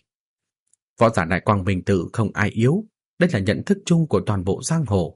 Võ giả Đại Quang Minh Tự không ai yếu, đây là nhận thức chung của toàn bộ giang hồ.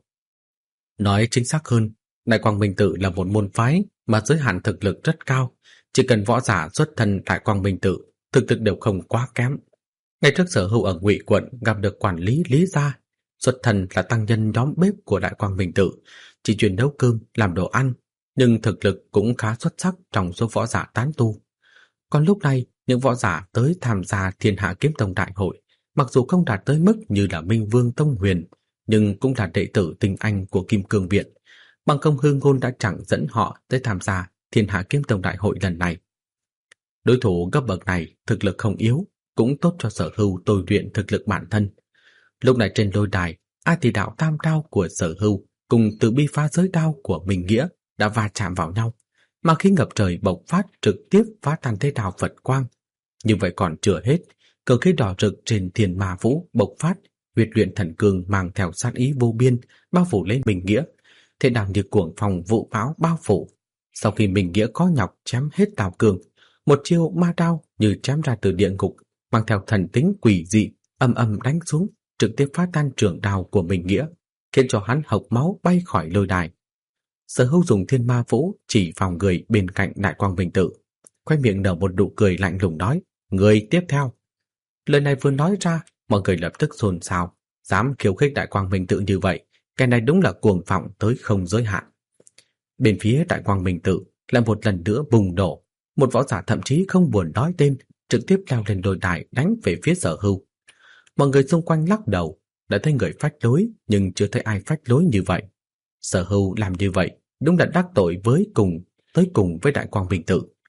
Nói chính xác hơn, Đại Quang Minh Tự là một môn phái mà giới hạn thực lực rất cao, chỉ cần võ giả xuất thân Đại Quang Minh Tự, thực lực đều không quá kém. Ngày trước Sở Hưu ở Ngụy Quận gặp được quản lý Lý Gia, xuất thân là tăng nhân nhóm bếp của Đại Quang Minh Tự, chỉ chuyên nấu cơm, làm đồ ăn, nhưng thực lực cũng khá xuất sắc trong số võ giả tán tu. Còn lúc này, những võ giả tới tham gia Thiên Hạ Kiếm Tông đại hội, mặc dù không đạt tới mức như là Minh Vương Tông Huyền, nhưng cũng là đệ tử tinh anh của Kim Cương Viện. Bằng công Hư Ngôn đã chẳng dẫn họ tới tham gia Thiên Hạ Kiếm Tông đại hội lần này. Đối thủ cấp bậc này thực lực không yếu, cũng tốt cho Sở Hưu tôi luyện thực lực bản thân. Lúc này trên lôi đài, A Tỳ Đạo Tam đao của Sở Hưu cùng Tử Bi phá giới đao của Minh Nghĩa đã va chạm vào nhau, mà khí ngập trời bộc phát trực tiếp phá tan thế đao Phật quang. Như vậy còn chưa hết, cờ khí đỏ rực trên thiên ma vũ bộc phát, huyết luyện thần cương mang theo sát ý vô biên bao phủ lên Minh Nghĩa, thế đao như cuồng phong vũ bão bao phủ. Sau khi Minh Nghĩa có nhọc chém hết đao cường, một chiêu ma đao như chém ra từ địa ngục, mang theo thần tính quỷ dị, âm âm đánh xuống, trực tiếp phá tan trường đao của Minh Nghĩa, khiến cho hắn hộc máu bay khỏi lôi đài. Sở Hưu dùng thiên ma vũ chỉ vào người bên cạnh Đại Quang Minh Tự, khoe miệng nở một nụ cười lạnh lùng nói: Người tiếp theo. Lời này vừa nói ra, mọi người lập tức xôn xao, dám khiêu khích Đại Quang Minh Tự như vậy, cái này đúng là cuồng vọng tới không giới hạn. Bên phía Đại Quang Minh Tự lại một lần nữa bùng nổ, một võ giả thậm chí không buồn nói tên, trực tiếp leo lên đồi đài đánh về phía Sở Hưu. Mọi người xung quanh lắc đầu, đã thấy người phách lối nhưng chưa thấy ai phách lối như vậy. Sở Hưu làm như vậy đúng là đắc tội tới cùng với Đại Quang Minh Tự.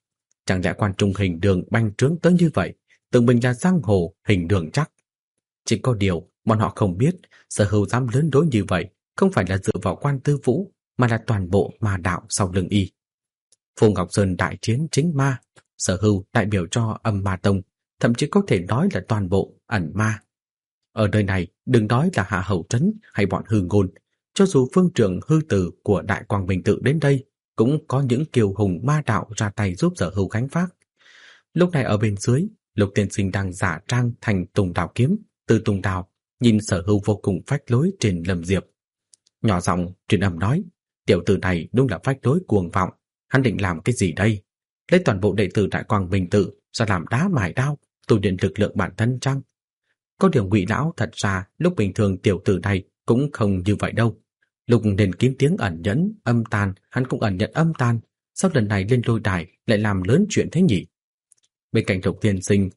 Chẳng lẽ quan trung hình đường bành trướng tới như vậy, tưởng mình là giang hồ hình đường chắc. Chỉ có điều bọn họ không biết Sở Hưu dám lớn đối như vậy không phải là dựa vào Quan Tư Vũ, mà là toàn bộ ma đạo sau lưng y. Phù Ngọc Sơn đại chiến chính ma, Sở Hưu đại biểu cho Âm Ma Tông, thậm chí có thể nói là toàn bộ ẩn ma. Ở nơi này đừng nói là Hạ Hầu Trấn hay bọn hư ngôn, cho dù phương trưởng hư tử của Đại Quang Minh Tự đến đây, cũng có những kiều hùng ma đạo ra tay giúp Sở Hưu gánh vác. Lúc này ở bên dưới, Lục Tiên Sinh đang giả trang thành Tùng Đào kiếm, từ Tùng Đào nhìn Sở Hưu vô cùng phách lối trên Lâm Diệp. Nhỏ giọng truyền âm nói, tiểu tử này đúng là phách lối cuồng vọng, hắn định làm cái gì đây? Lấy toàn bộ đệ tử Đại Quang Minh Tự ra làm đá mài đao, tu luyện lực lượng bản thân chăng? Có điều Ngụy lão thật ra lúc bình thường tiểu tử này cũng không như vậy đâu. Lúc nên kiếm tiếng ẩn nhẫn âm tàn, hắn cũng ẩn nhận âm tàn, sau lần này lên lôi đài lại làm lớn chuyện thế nhỉ? Bên cạnh Lục Tiên Sinh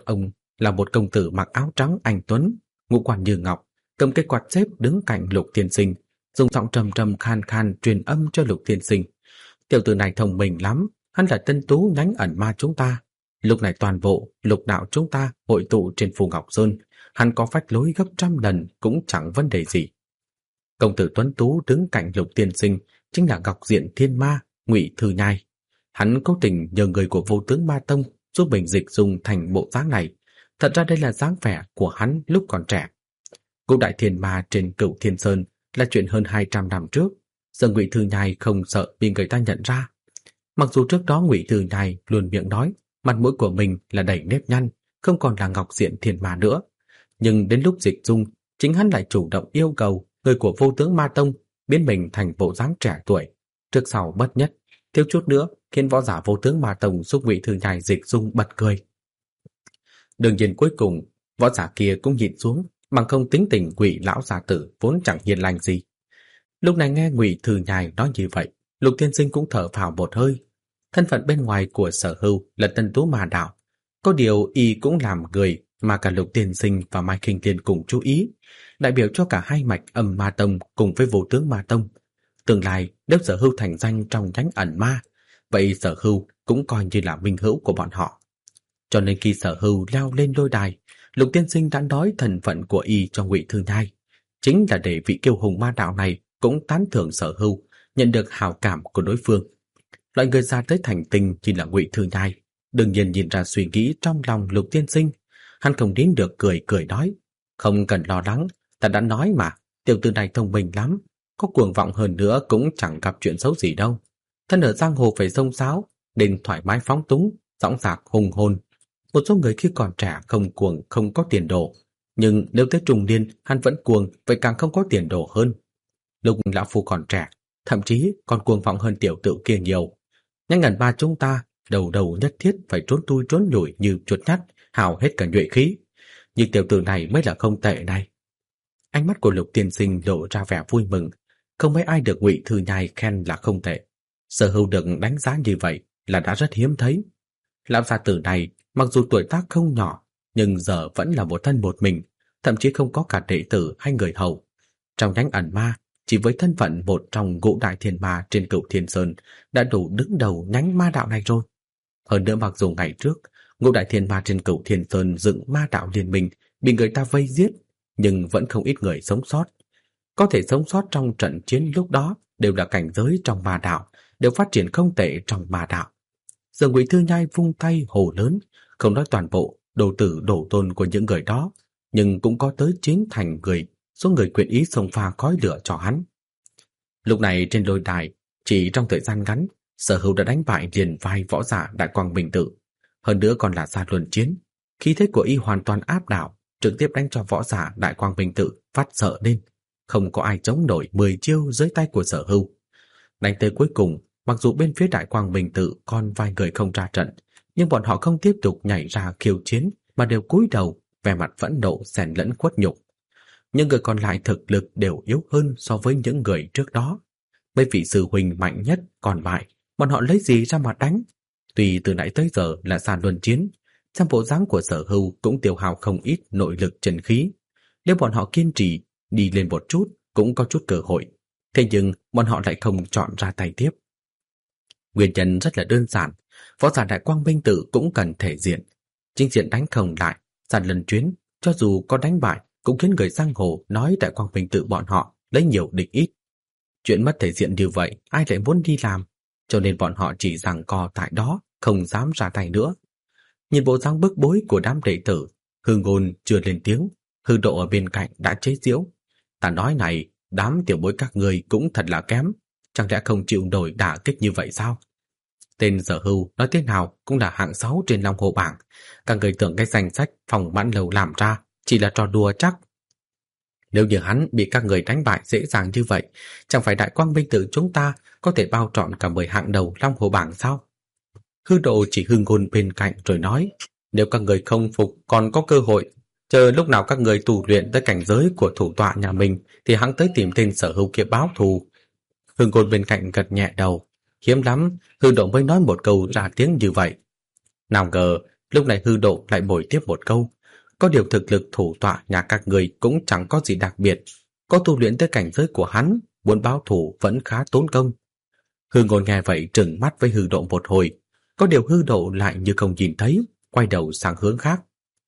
là một công tử mặc áo trắng anh tuấn, ngũ quan như ngọc, cầm cái quạt xếp đứng cạnh Lục Tiên Sinh, dùng giọng trầm trầm khan khan truyền âm cho Lục Tiên Sinh. Tiểu tử này thông minh lắm, hắn là tân tú nhánh ẩn ma chúng ta. Lúc này toàn bộ lục đạo chúng ta hội tụ trên Phù Ngọc Sơn, hắn có phách lối gấp trăm lần cũng chẳng vấn đề gì. Công tử tuấn tú đứng cạnh Lục Tiên Sinh chính là Ngọc Diện Thiên Ma, Ngụy Thư Nhai. Hắn cố tình nhờ người của Vô Tướng Ma Tông giúp mình dịch dùng thành bộ dáng này. Thật ra đây là dáng vẻ của hắn lúc còn trẻ. Ngũ đại thiên ma trên Cửu Thiên Sơn là chuyện hơn 200 năm trước. Giờ Ngụy Thư Nhai không sợ bị người ta nhận ra. Mặc dù trước đó Ngụy Thư Nhai luôn miệng nói mặt mũi của mình là đầy nếp nhăn, không còn là Ngọc Diện Thiên Ma nữa, nhưng đến lúc dịch dung, chính hắn lại chủ động yêu cầu người của Vô Tướng Ma Tông biến mình thành bộ dáng trẻ tuổi, trước sau bất nhất, thiếu chút nữa khiến võ giả Vô Tướng Ma Tông giúp Ngụy Thư Nhai dịch dung bật cười. Đương nhiên cuối cùng võ giả kia cũng nhịn xuống, bằng không tính tình Ngụy lão giả tử vốn chẳng hiền lành gì. Lúc này nghe Ngụy Thư Nhai nói như vậy, Lục Tiên Sinh cũng thở phào một hơi. Thân phận bên ngoài của Sở Hưu là tân tú ma đạo, có điều y cũng làm người mà cả Lục Tiên Sinh và Mai Khinh Tiên cùng chú ý, đại biểu cho cả hai mạch Âm Ma Tông cùng với Vô Tướng Ma Tông. Tương lai nếu Sở Hưu thành danh trong nhánh ẩn ma, vậy Sở Hưu cũng coi như là minh hữu của bọn họ. Cho nên khi Sở Hưu leo lên lôi đài, Lục Tiên Sinh đã nói thân phận của y cho Ngụy Thư Nhai, chính là để vị kiêu hùng ma đạo này cũng tán thưởng Sở Hưu, nhận được hào cảm của đối phương. Loại người ra tới thành tinh chỉ là Ngụy Thư Nhai, đương nhiên nhìn ra suy nghĩ trong lòng Lục Tiên Sinh. Hắn không nín được cười nói, không cần lo lắng, ta đã nói mà, tiểu tử này thông minh lắm, có cuồng vọng hơn nữa cũng chẳng gặp chuyện xấu gì đâu. Thân ở giang hồ phải xông xáo, nên thoải mái phóng túng, dõng dạc hùng hồn. Một số người khi còn trẻ không cuồng không có tiền đồ, nhưng nếu tới trung niên hắn vẫn cuồng, vậy càng không có tiền đồ hơn. Lúc lão phu còn trẻ, thậm chí còn cuồng vọng hơn tiểu tử kia nhiều. Nhanh ngẩn ba chúng ta đầu đầu nhất thiết phải trốn tui trốn nhủi như chuột nhắt, hào hết cả nhuệ khí. Nhưng tiểu tử này mới là không tệ này. Ánh mắt của Lục Tiên Sinh lộ ra vẻ vui mừng, không mấy ai được Ngụy Thư Nhai khen là không tệ. Sở Hưu được đánh giá như vậy là đã rất hiếm thấy. Lão gia tử này mặc dù tuổi tác không nhỏ, nhưng giờ vẫn là một thân một mình, thậm chí không có cả đệ tử hay người hầu. Trong nhánh ẩn ma, chỉ với thân phận một trong ngũ đại thiên ma trên Cửu Thiên Sơn đã đủ đứng đầu nhánh ma đạo này rồi. Hơn nữa mặc dù ngày trước ngũ đại thiên ma trên Cửu Thiên Sơn dựng ma đạo liên minh bị người ta vây giết, nhưng vẫn không ít người sống sót. Có thể sống sót trong trận chiến lúc đó đều là cảnh giới trong ma đạo, đều phát triển không tệ trong ma đạo. Giờ Ngụy Thư Nhai vung tay hồ lớn, không nói toàn bộ đồ tử đổ tôn của những người đó, nhưng cũng có tới 9 thành người, số người nguyện ý xông pha khói lửa cho hắn. Lúc này trên lôi đài, chỉ trong thời gian ngắn, Sở Hưu đã đánh bại liền vai võ giả Đại Quang Minh Tự, hơn nữa còn là ra luận chiến. Khí thế của y hoàn toàn áp đảo, trực tiếp đánh cho võ giả Đại Quang Minh Tự phát sợ lên, không có ai chống nổi 10 chiêu dưới tay của Sở Hưu. Đánh tới cuối cùng, mặc dù bên phía Đại Quang Minh Tự còn vài người không ra trận, nhưng bọn họ không tiếp tục nhảy ra khiêu chiến mà đều cúi đầu, vẻ mặt phẫn nộ xen lẫn khuất nhục. Những người còn lại thực lực đều yếu hơn so với những người trước đó. Mấy vị sư huynh mạnh nhất còn bại, bọn họ lấy gì ra mà đánh? Tuy từ nãy tới giờ là sàn luân chiến, xem bộ dáng của Sở Hưu cũng tiêu hao không ít nội lực chân khí. Nếu bọn họ kiên trì đi lên một chút cũng có chút cơ hội. Thế nhưng bọn họ lại không chọn ra tay tiếp. Nguyên nhân rất là đơn giản, Võ giả Đại Quang Minh Tự cũng cần thể diện. Chính diện đánh không lại, gian lần chuyến, cho dù có đánh bại cũng khiến người giang hồ nói Đại Quang Minh Tự bọn họ lấy nhiều địch ít. Chuyện mất thể diện như vậy ai lại muốn đi làm, cho nên bọn họ chỉ giằng co tại đó, không dám ra tay nữa. Nhìn bộ dáng bức bối của đám đệ tử, Hư Ngôn chưa lên tiếng, Hư Độ ở bên cạnh đã chế giễu. Ta nói này, đám tiểu bối các người cũng thật là kém, chẳng lẽ không chịu nổi đả kích như vậy sao? Tên Sở Hưu nói thế nào cũng là hạng 6 trên Long Hồ bảng, các người tưởng cái danh sách Phòng Mãn Lầu làm ra chỉ là trò đùa chắc. Nếu như hắn bị các người đánh bại dễ dàng như vậy, chẳng phải Đại Quang Minh Tự chúng ta có thể bao trọn cả 10 hạng đầu Long Hồ bảng sao? Hư Độ chỉ Hư Ngôn bên cạnh rồi nói, nếu các người không phục còn có cơ hội, chờ lúc nào các người tu luyện tới cảnh giới của thủ tọa nhà mình thì hắn tới tìm tên Sở Hưu kia báo thù. Hư Ngôn bên cạnh gật nhẹ đầu, hiếm lắm Hư Độ mới nói một câu ra tiếng như vậy. Nào ngờ lúc này Hư Độ lại bồi tiếp một câu, có điều thực lực thủ tọa nhà các người cũng chẳng có gì đặc biệt, có tu luyện tới cảnh giới của hắn, muốn báo thù vẫn khá tốn công. Hư Ngôn nghe vậy trừng mắt với Hư Độ một hồi, có điều Hư Độ lại như không nhìn thấy, quay đầu sang hướng khác.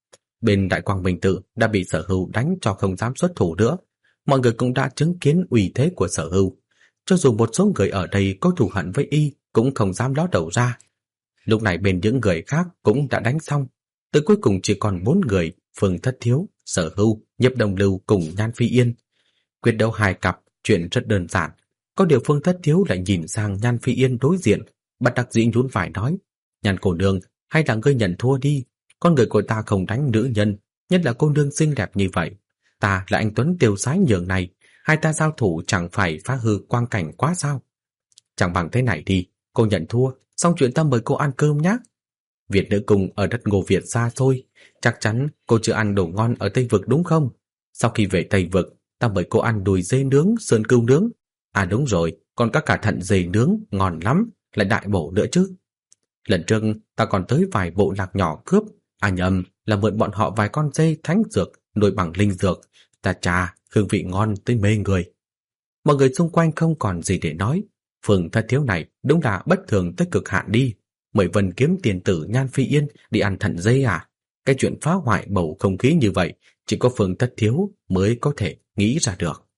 Bên Đại Quang Minh Tự đã bị Sở Hưu đánh cho không dám xuất thủ nữa, mọi người cũng đã chứng kiến uy thế của Sở Hưu. Cho dù một số người ở đây có thù hận với y cũng không dám ló đầu ra. Lúc này bên những người khác cũng đã đánh xong, tới cuối cùng chỉ còn 4 người, Phương Thất Thiếu, Sở Hưu, Nhiếp Đồng Lưu cùng Nhan Phi Yên. Quyết đấu 2 cặp, chuyện rất đơn giản, có điều Phương Thất Thiếu lại nhìn sang Nhan Phi Yên đối diện, bất đắc dĩ nhún vai nói, Nhan cô nương, hay là ngươi nhận thua đi, con người của ta không đánh nữ nhân, nhất là cô nương xinh đẹp như vậy. Ta là anh Tuấn tiêu sái nhường này, hai ta giao thủ chẳng phải phá hư quang cảnh quá sao? Chẳng bằng thế này đi, cô nhận thua, xong chuyện ta mời cô ăn cơm nhé. Việt nữ cung ở đất Ngô Việt xa xôi, chắc chắn cô chưa ăn đồ ngon ở Tây Vực đúng không? Sau khi về Tây Vực, ta mời cô ăn đùi dê nướng, sơn cừu nướng. À đúng rồi, còn có cả thận dê nướng, ngon lắm, lại đại bổ nữa chứ. Lần trước ta còn tới vài bộ lạc nhỏ cướp, nhầm là mượn bọn họ vài con dê thánh dược, nuôi bằng linh dược. Ta chà, hương vị ngon tới mê người. Mọi người xung quanh không còn gì để nói. Phương Thất Thiếu này đúng là bất thường tới cực hạn đi. Mời Vân Kiếm tiền tử Nhan Phi Yên đi ăn thận dê à? Cái chuyện phá hoại bầu không khí như vậy chỉ có Phương Thất Thiếu mới có thể nghĩ ra được.